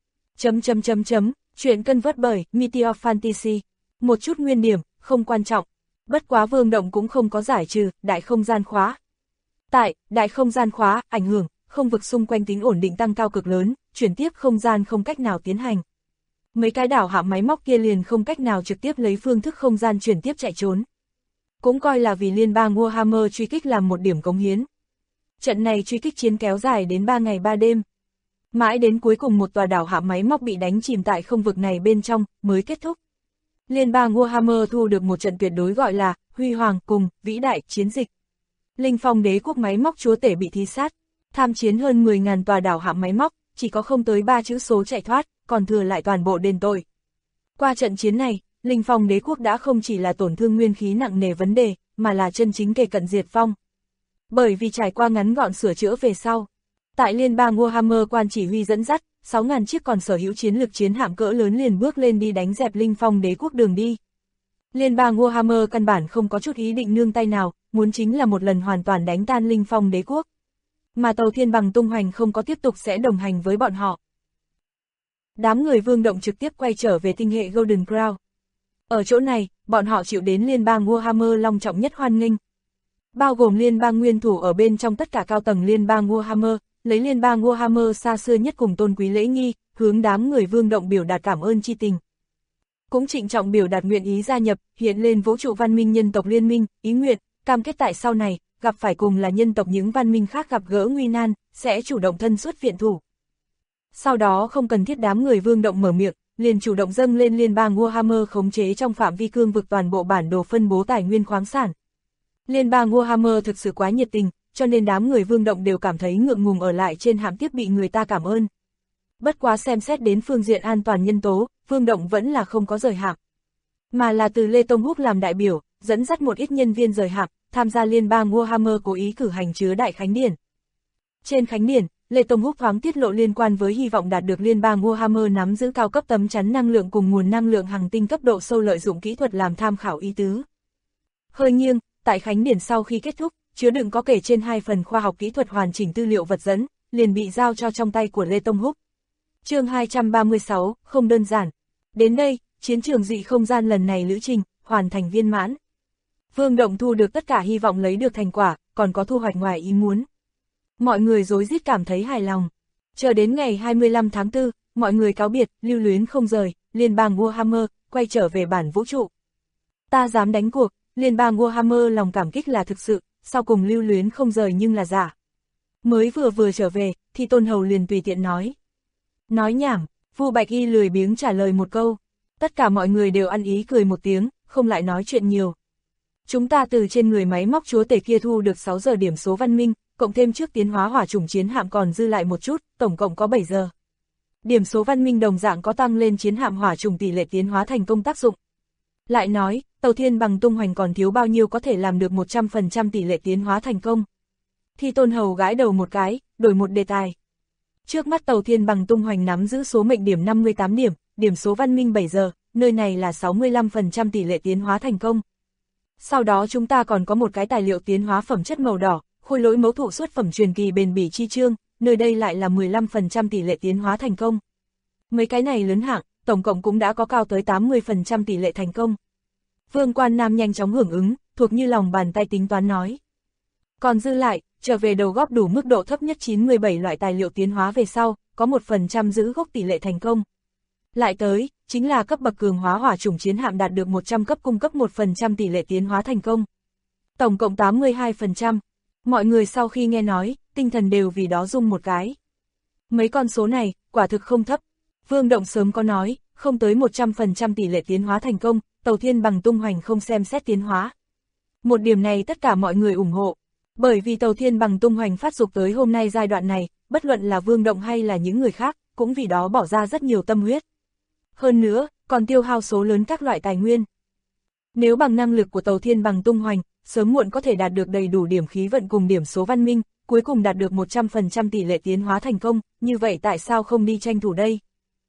Chuyện cân vớt bởi Meteor Fantasy. Một chút nguyên điểm, không quan trọng. Bất quá Vương Động cũng không có giải trừ đại không gian khóa. Tại đại không gian khóa, ảnh hưởng, không vực xung quanh tính ổn định tăng cao cực lớn, chuyển tiếp không gian không cách nào tiến hành. Mấy cái đảo hạm máy móc kia liền không cách nào trực tiếp lấy phương thức không gian chuyển tiếp chạy trốn. Cũng coi là vì liên bang Warhammer truy kích làm một điểm cống hiến. Trận này truy kích chiến kéo dài đến 3 ngày 3 đêm. Mãi đến cuối cùng một tòa đảo hạm máy móc bị đánh chìm tại không vực này bên trong, mới kết thúc. Liên bang Warhammer thu được một trận tuyệt đối gọi là huy hoàng cùng vĩ đại chiến dịch. Linh Phong đế quốc máy móc chúa tể bị thí sát, tham chiến hơn 10.000 tòa đảo hạm máy móc, chỉ có không tới 3 chữ số chạy thoát, còn thừa lại toàn bộ đền tội. Qua trận chiến này, Linh Phong đế quốc đã không chỉ là tổn thương nguyên khí nặng nề vấn đề, mà là chân chính kề cận diệt vong. Bởi vì trải qua ngắn gọn sửa chữa về sau, tại liên bang Warhammer quan chỉ huy dẫn dắt, 6.000 chiếc còn sở hữu chiến lực chiến hạm cỡ lớn liền bước lên đi đánh dẹp Linh Phong đế quốc đường đi. Liên bang Warhammer căn bản không có chút ý định nương tay nào, muốn chính là một lần hoàn toàn đánh tan Linh Phong đế quốc. Mà tàu Thiên Bằng tung hoành không có tiếp tục sẽ đồng hành với bọn họ. Đám người Vương Động trực tiếp quay trở về tinh hệ Golden Crown. Ở chỗ này, bọn họ chịu đến liên bang Warhammer long trọng nhất hoan nghênh. Bao gồm liên bang nguyên thủ ở bên trong tất cả cao tầng liên bang Warhammer, lấy liên bang Warhammer xa xưa nhất cùng tôn quý lễ nghi, hướng đám người Vương Động biểu đạt cảm ơn chi tình. Cũng trịnh trọng biểu đạt nguyện ý gia nhập, hiện lên vũ trụ văn minh nhân tộc liên minh, ý nguyện, cam kết tại sau này, gặp phải cùng là nhân tộc những văn minh khác gặp gỡ nguy nan, sẽ chủ động thân xuất viện thủ. Sau đó không cần thiết đám người Vương Động mở miệng, liền chủ động dâng lên liên bang Warhammer khống chế trong phạm vi cương vực toàn bộ bản đồ phân bố tài nguyên khoáng sản. Liên bang Warhammer thực sự quá nhiệt tình, cho nên đám người Vương Động đều cảm thấy ngượng ngùng ở lại trên hạm tiếp bị người ta cảm ơn. Bất quá xem xét đến phương diện an toàn nhân tố, Vương Động vẫn là không có rời hạm, mà là từ Lê Tông Húc làm đại biểu, dẫn dắt một ít nhân viên rời hạm, tham gia liên bang Warhammer cố ý cử hành chứa đại khánh điển. Trên khánh điển, Lê Tông Húc thoáng tiết lộ liên quan với hy vọng đạt được liên bang Warhammer nắm giữ cao cấp tấm chắn năng lượng cùng nguồn năng lượng hành tinh cấp độ sâu lợi dụng kỹ thuật làm tham khảo ý tứ. Hơi nghiêng, tại khánh điển sau khi kết thúc, chứa đựng có kể trên 2 phần khoa học kỹ thuật hoàn chỉnh tư liệu vật dẫn, liền bị giao cho trong tay của Lê Tông Húc. Chương 236, không đơn giản. Đến đây, chiến trường dị không gian lần này lữ trình hoàn thành viên mãn. Vương Động thu được tất cả hy vọng lấy được thành quả, còn có thu hoạch ngoài ý muốn. Mọi người rối rít cảm thấy hài lòng. Chờ đến ngày 25 tháng 4, mọi người cáo biệt, lưu luyến không rời, liên bang Warhammer, quay trở về bản vũ trụ. Ta dám đánh cuộc, liên bang Warhammer lòng cảm kích là thực sự, sau cùng lưu luyến không rời nhưng là giả. Mới vừa trở về, thì Tôn Hầu liền tùy tiện nói. Nói nhảm, Vu Bạch Y lười biếng trả lời một câu. Tất cả mọi người đều ăn ý cười một tiếng, không lại nói chuyện nhiều. Chúng ta từ trên người máy móc chúa tể kia thu được 6 giờ điểm số văn minh, cộng thêm trước tiến hóa hỏa chủng chiến hạm còn dư lại một chút, tổng cộng có 7 giờ. Điểm số văn minh đồng dạng có tăng lên chiến hạm hỏa chủng tỷ lệ tiến hóa thành công tác dụng. Lại nói, tàu thiên bằng tung hoành còn thiếu bao nhiêu có thể làm được 100% tỷ lệ tiến hóa thành công. Thì Tôn Hầu gãi đầu một cái, đổi một đề tài. Trước mắt tàu thiên bằng tung hoành nắm giữ số mệnh điểm 58 điểm, điểm số văn minh 7 giờ, nơi này là 65% tỷ lệ tiến hóa thành công. Sau đó chúng ta còn có một cái tài liệu tiến hóa phẩm chất màu đỏ, khôi lỗi mẫu thụ xuất phẩm truyền kỳ bền bỉ chi chương, nơi đây lại là 15% tỷ lệ tiến hóa thành công. Mấy cái này lớn hạng, tổng cộng cũng đã có cao tới 80% tỷ lệ thành công. Vương Quan Nam nhanh chóng hưởng ứng, thuộc như lòng bàn tay tính toán nói. Còn dư lại, trở về đầu góp đủ mức độ thấp nhất 97 loại tài liệu tiến hóa về sau, có 1% giữ gốc tỷ lệ thành công. Lại tới, chính là cấp bậc cường hóa hỏa chủng chiến hạm đạt được 100 cấp cung cấp 1% tỷ lệ tiến hóa thành công. Tổng cộng 82%. Mọi người sau khi nghe nói, tinh thần đều vì đó rung một cái. Mấy con số này, quả thực không thấp. Vương Động sớm có nói, không tới 100% tỷ lệ tiến hóa thành công, tàu thiên bằng tung hoành không xem xét tiến hóa. Một điểm này tất cả mọi người ủng hộ. Bởi vì tàu thiên bằng tung hoành phát dục tới hôm nay giai đoạn này, bất luận là Vương Động hay là những người khác, cũng vì đó bỏ ra rất nhiều tâm huyết. Hơn nữa, còn tiêu hao số lớn các loại tài nguyên. Nếu bằng năng lực của tàu thiên bằng tung hoành, sớm muộn có thể đạt được đầy đủ điểm khí vận cùng điểm số văn minh, cuối cùng đạt được 100% tỷ lệ tiến hóa thành công, như vậy tại sao không đi tranh thủ đây?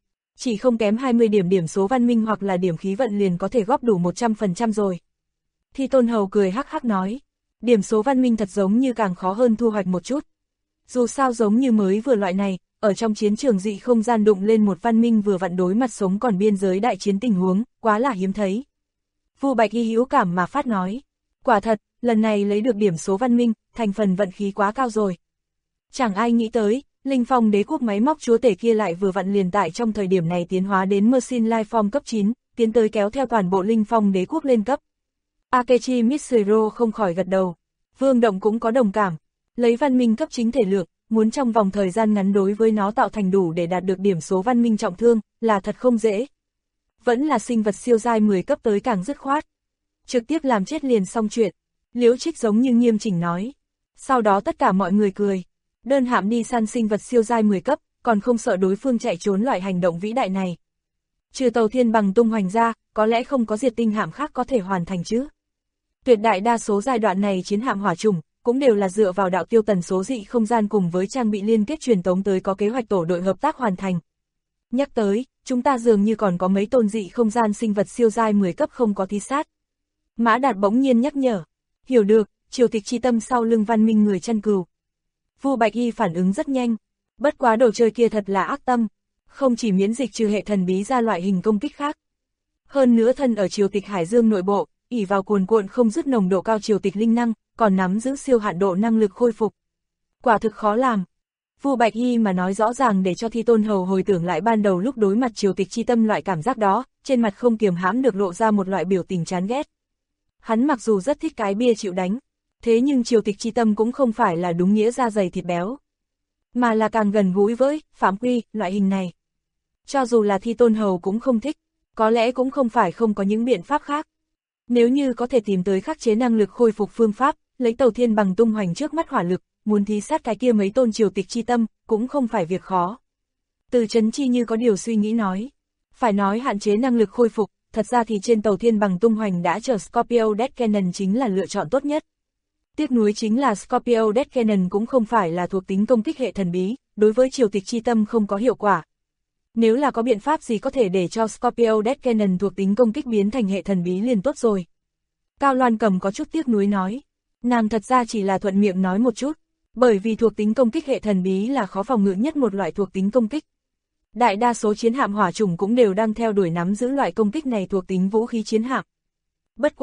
Chỉ không kém 20 điểm số văn minh hoặc là điểm khí vận liền có thể góp đủ 100% rồi. Thì Tôn Hầu cười hắc hắc nói, điểm số văn minh thật giống như càng khó hơn thu hoạch một chút. Dù sao giống như mới vừa loại này, ở trong chiến trường dị không gian đụng lên một văn minh vừa vặn đối mặt sống còn biên giới đại chiến tình huống, quá là hiếm thấy. Vu Bạch Y hữu cảm mà phát nói, quả thật, lần này lấy được điểm số văn minh, thành phần vận khí quá cao rồi. Chẳng ai nghĩ tới, Linh Phong đế quốc máy móc chúa tể kia lại vừa vặn liền tại trong thời điểm này tiến hóa đến Machine Life Form cấp 9, tiến tới kéo theo toàn bộ Linh Phong đế quốc lên cấp. Akechi Mitsuro không khỏi gật đầu. Vương Động cũng có đồng cảm. Lấy văn minh cấp chính thể lượng, muốn trong vòng thời gian ngắn đối với nó tạo thành đủ để đạt được điểm số văn minh trọng thương, là thật không dễ. Vẫn là sinh vật siêu giai 10 cấp tới càng dứt khoát. Trực tiếp làm chết liền xong chuyện. Liễu Trích giống như nghiêm chỉnh nói. Sau đó tất cả mọi người cười. Đơn hạm đi săn sinh vật siêu giai 10 cấp, còn không sợ đối phương chạy trốn loại hành động vĩ đại này. Trừ tàu thiên bằng tung hoành ra, có lẽ không có diệt tinh hạm khác có thể hoàn thành chứ. Tuyệt đại đa số giai đoạn này chiến hạm hỏa trùng, cũng đều là dựa vào đạo tiêu tần số dị không gian cùng với trang bị liên kết truyền tống tới có kế hoạch tổ đội hợp tác hoàn thành. Nhắc tới, chúng ta dường như còn có mấy tôn dị không gian sinh vật siêu giai 10 cấp không có thí sát. Mã Đạt bỗng nhiên nhắc nhở. Hiểu được, triều tịch chi tâm sau lưng văn minh người chăn cừu. Vu Bạch Y phản ứng rất nhanh. Bất quá đồ chơi kia thật là ác tâm. Không chỉ miễn dịch trừ hệ thần bí ra loại hình công kích khác. Hơn nữa thân ở triều tịch Hải Dương nội bộ, ỷ vào cuồn cuộn không dứt nồng độ cao triều tịch linh năng, còn nắm giữ siêu hạn độ năng lực khôi phục. Quả thực khó làm. Vu Bạch Y mà nói rõ ràng để cho Thi Tôn Hầu hồi tưởng lại ban đầu lúc đối mặt triều tịch chi tâm loại cảm giác đó, trên mặt không kiềm hãm được lộ ra một loại biểu tình chán ghét. Hắn mặc dù rất thích cái bia chịu đánh, thế nhưng triều tịch chi tâm cũng không phải là đúng nghĩa da dày thịt béo, mà là càng gần gũi với phạm quy loại hình này. Cho dù là Thi Tôn Hầu cũng không thích, có lẽ cũng không phải không có những biện pháp khác. Nếu như có thể tìm tới khắc chế năng lực khôi phục phương pháp, lấy tàu thiên bằng tung hoành trước mắt hỏa lực, muốn thí sát cái kia mấy tôn triều tịch chi tâm, cũng không phải việc khó. Từ Trấn Chi như có điều suy nghĩ nói. Phải nói hạn chế năng lực khôi phục, thật ra thì trên tàu thiên bằng tung hoành đã chờ Scorpio Death Cannon chính là lựa chọn tốt nhất. Tiếc nuối chính là Scorpio Death Cannon cũng không phải là thuộc tính công kích hệ thần bí, đối với triều tịch chi tâm không có hiệu quả. Nếu là có biện pháp gì có thể để cho Scorpio Death Cannon thuộc tính công kích biến thành hệ thần bí liền tốt rồi. Cao Loan Cầm có chút tiếc nuối nói. Nàng thật ra chỉ là thuận miệng nói một chút, bởi vì thuộc tính công kích hệ thần bí là khó phòng ngự nhất một loại thuộc tính công kích. Đại đa số chiến hạm hỏa chủng cũng đều đang theo đuổi nắm giữ loại công kích này thuộc tính vũ khí chiến hạm. Bất quá,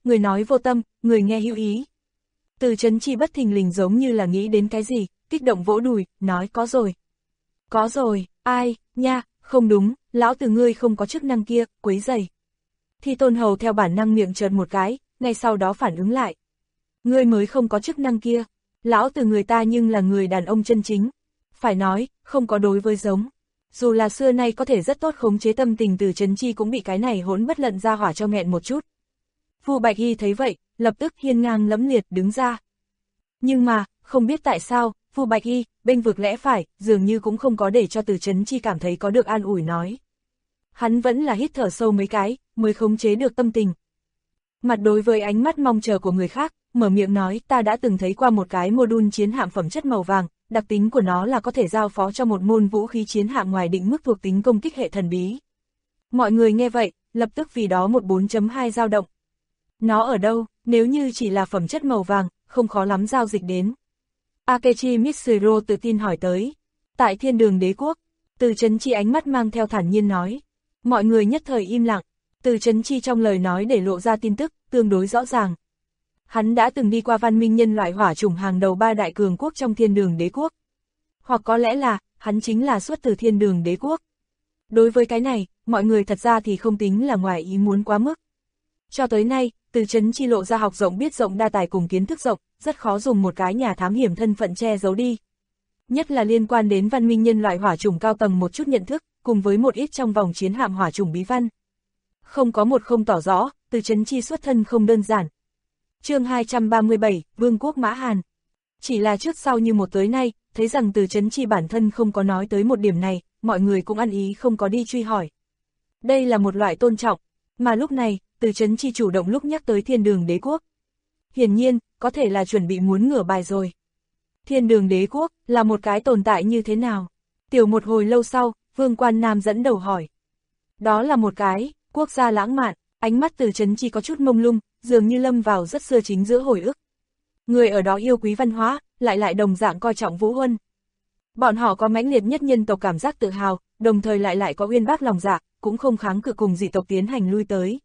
người nói vô tâm, người nghe hữu ý. Từ Chấn Chi bất thình lình giống như là nghĩ đến cái gì, kích động vỗ đùi, nói có rồi. Có rồi, ai, nha, không đúng, lão Từ ngươi không có chức năng kia, quấy rầy. Thi Tôn Hầu theo bản năng miệng chợt một cái, ngay sau đó phản ứng lại. Ngươi mới không có chức năng kia, lão Từ người ta nhưng là người đàn ông chân chính. Phải nói, không có đối với giống. Dù là xưa nay có thể rất tốt khống chế tâm tình Từ Chấn Chi cũng bị cái này hỗn bất lận ra hỏa cho nghẹn một chút. Vu Bạch Hy thấy vậy, lập tức hiên ngang lẫm liệt đứng ra. Nhưng mà, không biết tại sao, Vu Bạch Hy, bênh vực lẽ phải, dường như cũng không có để cho Từ Chấn Chi cảm thấy có được an ủi nói. Hắn vẫn là hít thở sâu mấy cái, mới khống chế được tâm tình. Mặt đối với ánh mắt mong chờ của người khác, mở miệng nói ta đã từng thấy qua một cái module chiến hạm phẩm chất màu vàng, đặc tính của nó là có thể giao phó cho một môn vũ khí chiến hạm ngoài định mức thuộc tính công kích hệ thần bí. Mọi người nghe vậy, lập tức vì đó một 4.2 dao động. Nó ở đâu, nếu như chỉ là phẩm chất màu vàng, không khó lắm giao dịch đến. Akechi Mitsuro tự tin hỏi tới. Tại Thiên Đường Đế Quốc, Từ Chấn Chi ánh mắt mang theo thản nhiên nói. Mọi người nhất thời im lặng, Từ Chấn Chi trong lời nói để lộ ra tin tức, tương đối rõ ràng. Hắn đã từng đi qua văn minh nhân loại hỏa chủng hàng đầu 3 đại cường quốc trong Thiên Đường Đế Quốc. Hoặc có lẽ là, hắn chính là xuất từ Thiên Đường Đế Quốc. Đối với cái này, mọi người thật ra thì không tính là ngoài ý muốn quá mức. Cho tới nay, Từ Chấn Chi lộ ra học rộng biết rộng đa tài cùng kiến thức rộng, rất khó dùng một cái nhà thám hiểm thân phận che giấu đi. Nhất là liên quan đến văn minh nhân loại hỏa chủng cao tầng một chút nhận thức, cùng với một ít trong vòng chiến hạm hỏa chủng bí văn. Không có một không tỏ rõ, Từ Chấn Chi xuất thân không đơn giản. Chương 237, Vương quốc Mã Hàn. Chỉ là trước sau như một tới nay, thấy rằng Từ Chấn Chi bản thân không có nói tới một điểm này, mọi người cũng ăn ý không có đi truy hỏi. Đây là một loại tôn trọng, mà lúc này, Từ Chấn Chi chủ động lúc nhắc tới Thiên Đường Đế Quốc. Hiển nhiên, có thể là chuẩn bị muốn ngửa bài rồi. Thiên Đường Đế Quốc là một cái tồn tại như thế nào? Tiểu một hồi lâu sau, Vương Quan Nam dẫn đầu hỏi. Đó là một cái quốc gia lãng mạn, ánh mắt Từ Chấn Chi có chút mông lung, dường như lâm vào rất xưa chính giữa hồi ức. Người ở đó yêu quý văn hóa, lại đồng dạng coi trọng vũ huân. Bọn họ có mãnh liệt nhất nhân tộc cảm giác tự hào, đồng thời lại có uyên bác lòng dạ, cũng không kháng cự cùng dị tộc tiến hành lui tới.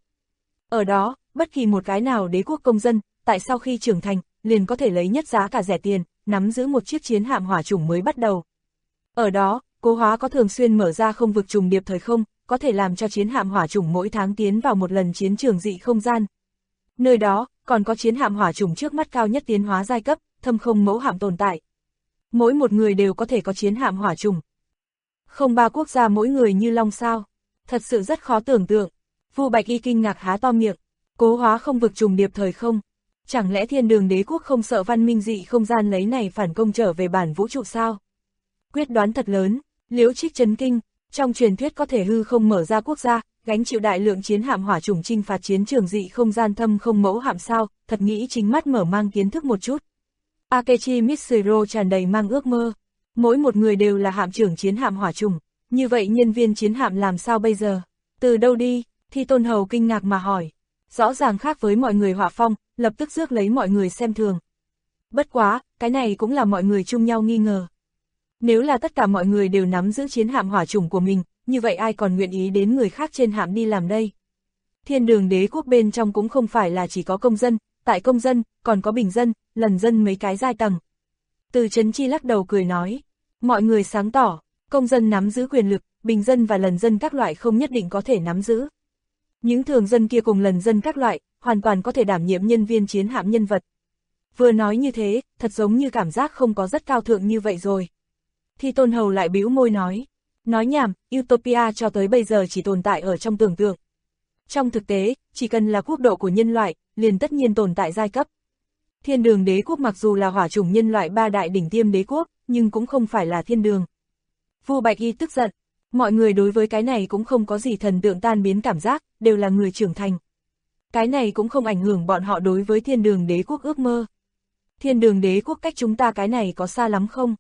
Ở đó, bất kỳ một cái nào đế quốc công dân, tại sau khi trưởng thành, liền có thể lấy nhất giá cả rẻ tiền, nắm giữ một chiếc chiến hạm hỏa chủng mới bắt đầu. Ở đó, Cố Hóa có thường xuyên mở ra không vực trùng điệp thời không, có thể làm cho chiến hạm hỏa chủng mỗi tháng tiến vào một lần chiến trường dị không gian. Nơi đó, còn có chiến hạm hỏa chủng trước mắt cao nhất tiến hóa giai cấp, thâm không mẫu hạm tồn tại. Mỗi một người đều có thể có chiến hạm hỏa chủng. Không ba quốc gia mỗi người như long sao. Thật sự rất khó tưởng tượng. Vu Bạch Y kinh ngạc há to miệng. Cố Hóa không vực trùng điệp thời không. Chẳng lẽ Thiên Đường Đế Quốc không sợ văn minh dị không gian lấy này phản công trở về bản vũ trụ sao? Quyết đoán thật lớn, Liễu Trích chấn kinh. Trong truyền thuyết có thể hư không mở ra quốc gia, gánh chịu đại lượng chiến hạm hỏa chủng chinh phạt chiến trường dị không gian thâm không mẫu hạm sao, thật nghĩ chính mắt mở mang kiến thức một chút. Akechi Mitsuro tràn đầy mang ước mơ. Mỗi một người đều là hạm trưởng chiến hạm hỏa chủng, như vậy nhân viên chiến hạm làm sao bây giờ? Từ đâu đi? Thi Tôn Hầu kinh ngạc mà hỏi. Rõ ràng khác với mọi người hỏa phong, lập tức rước lấy mọi người xem thường. Bất quá, cái này cũng là mọi người chung nhau nghi ngờ. Nếu là tất cả mọi người đều nắm giữ chiến hạm hỏa chủng của mình, như vậy ai còn nguyện ý đến người khác trên hạm đi làm đây? Thiên Đường Đế Quốc bên trong cũng không phải là chỉ có công dân, tại công dân, còn có bình dân, lần dân mấy cái giai tầng. Từ Chấn Chi lắc đầu cười nói, mọi người sáng tỏ, công dân nắm giữ quyền lực, bình dân và lần dân các loại không nhất định có thể nắm giữ. Những thường dân kia cùng lần dân các loại, hoàn toàn có thể đảm nhiệm nhân viên chiến hạm nhân vật. Vừa nói như thế, thật giống như cảm giác không có rất cao thượng như vậy rồi. Thi Tôn Hầu lại bĩu môi nói nhảm, Utopia cho tới bây giờ chỉ tồn tại ở trong tưởng tượng. Trong thực tế, chỉ cần là quốc độ của nhân loại, liền tất nhiên tồn tại giai cấp. Thiên Đường Đế Quốc mặc dù là hỏa chủng nhân loại 3 đại đỉnh tiêm đế quốc, nhưng cũng không phải là thiên đường. Vu Bạch Y tức giận, mọi người đối với cái này cũng không có gì thần tượng tan biến cảm giác, đều là người trưởng thành. Cái này cũng không ảnh hưởng bọn họ đối với Thiên Đường Đế Quốc ước mơ. Thiên Đường Đế Quốc cách chúng ta cái này có xa lắm không?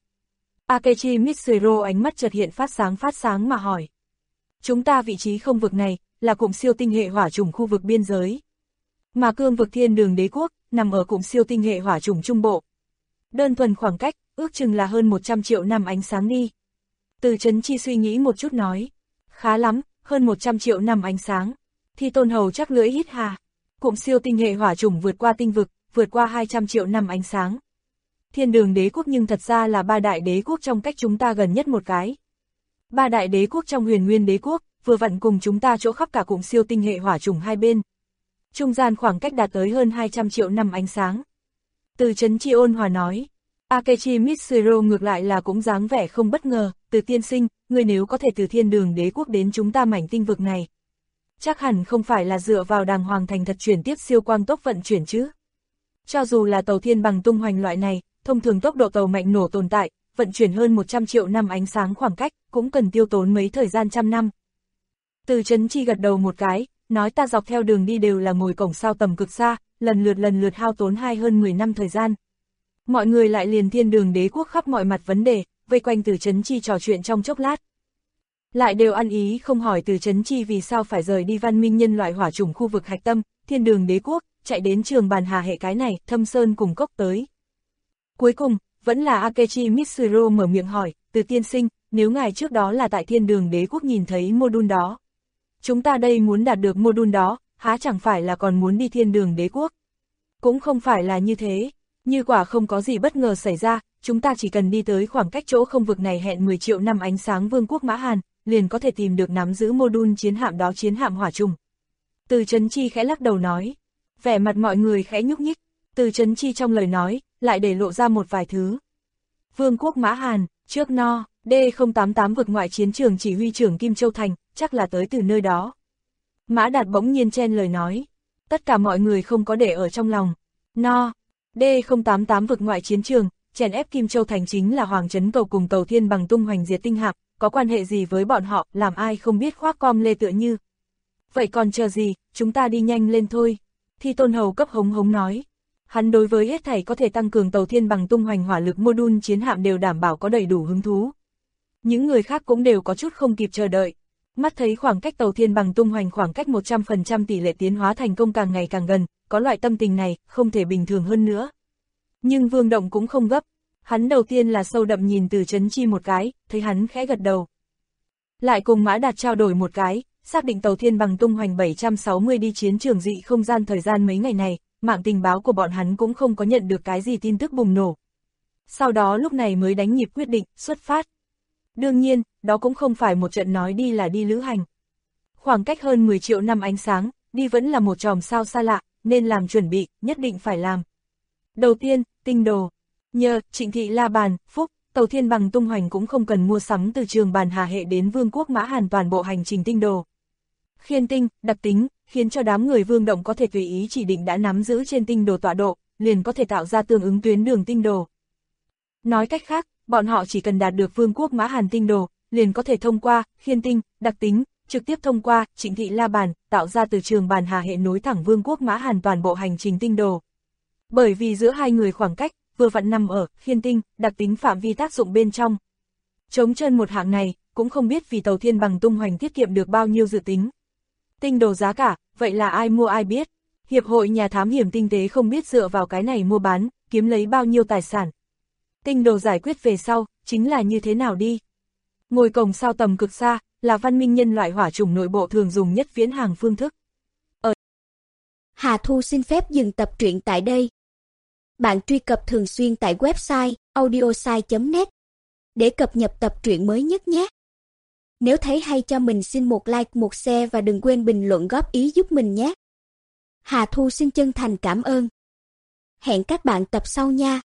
Akechi Mitsuro ánh mắt chợt hiện phát sáng mà hỏi. Chúng ta vị trí không vực này, là cụm siêu tinh hệ hỏa chủng khu vực biên giới. Mà cương vực Thiên Đường Đế Quốc, nằm ở cụm siêu tinh hệ hỏa chủng trung bộ. Đơn thuần khoảng cách, ước chừng là hơn 100 triệu năm ánh sáng đi. Từ Chấn Chi suy nghĩ một chút nói. Khá lắm, hơn 100 triệu năm ánh sáng. Thi Tôn Hầu chắc lưỡi hít hà. Cụm siêu tinh hệ hỏa chủng vượt qua tinh vực, vượt qua 200 triệu năm ánh sáng. Thiên Đường Đế quốc nhưng thật ra là ba đại đế quốc trong cách chúng ta gần nhất một cái. Ba đại đế quốc trong Huyền Nguyên Đế quốc, vừa vặn cùng chúng ta chỗ khắp cả cụm siêu tinh hệ hỏa chủng hai bên. Trung gian khoảng cách đạt tới hơn 200 triệu năm ánh sáng. Từ Chấn Chi ôn hòa nói. Akechi Mitsuru ngược lại là cũng dáng vẻ không bất ngờ, Từ tiên sinh, người nếu có thể từ Thiên Đường Đế quốc đến chúng ta mảnh tinh vực này. Chắc hẳn không phải là dựa vào đàng hoàng thành thật chuyển tiếp siêu quang tốc vận chuyển chứ. Cho dù là tàu thiên bằng tung hoành loại này, thông thường tốc độ tàu mạnh nổ tồn tại, vận chuyển hơn 100 triệu năm ánh sáng khoảng cách, cũng cần tiêu tốn mấy thời gian trăm năm. Từ Chấn Chi gật đầu một cái, nói ta dọc theo đường đi đều là ngồi cổng sao tầm cực xa, lần lượt hao tốn hơn 10 năm thời gian. Mọi người lại liền Thiên Đường Đế quốc khắp mọi mặt vấn đề, vây quanh Từ Chấn Chi trò chuyện trong chốc lát. Lại đều ăn ý không hỏi Từ Chấn Chi vì sao phải rời đi văn minh nhân loại hỏa chủng khu vực hạch tâm, Thiên Đường Đế quốc, chạy đến Trường Bàn Hà hệ cái này, Thâm Sơn cùng cốc tới. Cuối cùng, vẫn là Akechi Mitsuru mở miệng hỏi, Từ tiên sinh, nếu ngài trước đó là tại Thiên Đường Đế quốc nhìn thấy mô-đun đó. Chúng ta đây muốn đạt được mô-đun đó, há chẳng phải là còn muốn đi Thiên Đường Đế quốc. Cũng không phải là như thế, như quả không có gì bất ngờ xảy ra, chúng ta chỉ cần đi tới khoảng cách chỗ không vực này hẹn 10 triệu năm ánh sáng Vương quốc Mã Hàn, liền có thể tìm được nắm giữ mô-đun chiến hạm đó chiến hạm hỏa trùng. Từ Chấn Chi khẽ lắc đầu nói, vẻ mặt mọi người khẽ nhúc nhích, Từ Chấn Chi trong lời nói, lại để lộ ra một vài thứ. Vương quốc Mã Hàn, trước no, D088 vực ngoại chiến trường chỉ huy trưởng Kim Châu Thành, chắc là tới từ nơi đó. Mã Đạt bỗng nhiên chen lời nói, tất cả mọi người không có để ở trong lòng. No, D088 vực ngoại chiến trường, chèn ép Kim Châu Thành chính là Hoàng Trấn Cầu cùng tàu thiên bằng tung hoành diệt tinh hạm, có quan hệ gì với bọn họ, làm ai không biết khoác com lê tựa như. Vậy còn chờ gì, chúng ta đi nhanh lên thôi. Thi Tôn Hầu cấp hống hống nói. Hắn đối với hết thảy có thể tăng cường tàu thiên bằng tung hoành hỏa lực mô-đun chiến hạm đều đảm bảo có đầy đủ hứng thú. Những người khác cũng đều có chút không kịp chờ đợi. Mắt thấy khoảng cách tàu thiên bằng tung hoành khoảng cách 100% tỷ lệ tiến hóa thành công càng ngày càng gần, có loại tâm tình này, không thể bình thường hơn nữa. Nhưng Vương Động cũng không gấp. Hắn đầu tiên là sâu đậm nhìn Từ Chấn Chi một cái, thấy hắn khẽ gật đầu. Lại cùng Mã Đạt trao đổi một cái, xác định tàu thiên bằng tung hoành 760 đi chiến trường dị không gian thời gian mấy ngày này, mạng tình báo của bọn hắn cũng không có nhận được cái gì tin tức bùng nổ. Sau đó lúc này mới đánh nhịp quyết định, xuất phát. Đương nhiên, đó cũng không phải một trận nói đi là đi lữ hành. Khoảng cách hơn 10 triệu năm ánh sáng, đi vẫn là một chòm sao xa lạ, nên làm chuẩn bị, nhất định phải làm. Đầu tiên, tinh đồ. Nhờ Trịnh Thị La Bàn, Phúc, tàu thiên bằng tung hoành cũng không cần mua sắm từ Trường Bàn Hà hệ đến Vương quốc Mã Hàn toàn bộ hành trình tinh đồ. Khiên tinh, đặc tính, khiến cho đám người Vương Động có thể tùy ý chỉ định đã nắm giữ trên tinh đồ tọa độ, liền có thể tạo ra tương ứng tuyến đường tinh đồ. Nói cách khác, bọn họ chỉ cần đạt được Vương quốc Mã Hàn tinh đồ, liền có thể thông qua khiên tinh, đặc tính, trực tiếp thông qua Trịnh Thị La Bàn, tạo ra từ Trường Bàn Hà hệ nối thẳng Vương quốc Mã Hàn toàn bộ hành trình tinh đồ. Bởi vì giữa hai người khoảng cách, vừa vặn nằm ở khiên tinh, đặc tính phạm vi tác dụng bên trong. Trống chân một hạng này, cũng không biết vì tàu thiên bằng tung hoành tiết kiệm được bao nhiêu dự tính. Tinh đồ giá cả, vậy là ai mua ai biết. Hiệp hội nhà thám hiểm tinh tế không biết dựa vào cái này mua bán, kiếm lấy bao nhiêu tài sản. Tinh đồ giải quyết về sau, chính là như thế nào đi. Ngồi cổng sao tầm cực xa, là văn minh nhân loại hỏa chủng nội bộ thường dùng nhất viễn hàng phương thức. Hà Thu xin phép dừng tập truyện tại đây. Bạn truy cập thường xuyên tại website audiosai.net để cập nhật tập truyện mới nhất nhé. Nếu thấy hay cho mình xin một like, một share và đừng quên bình luận góp ý giúp mình nhé. Hà Thu xin chân thành cảm ơn. Hẹn các bạn tập sau nha.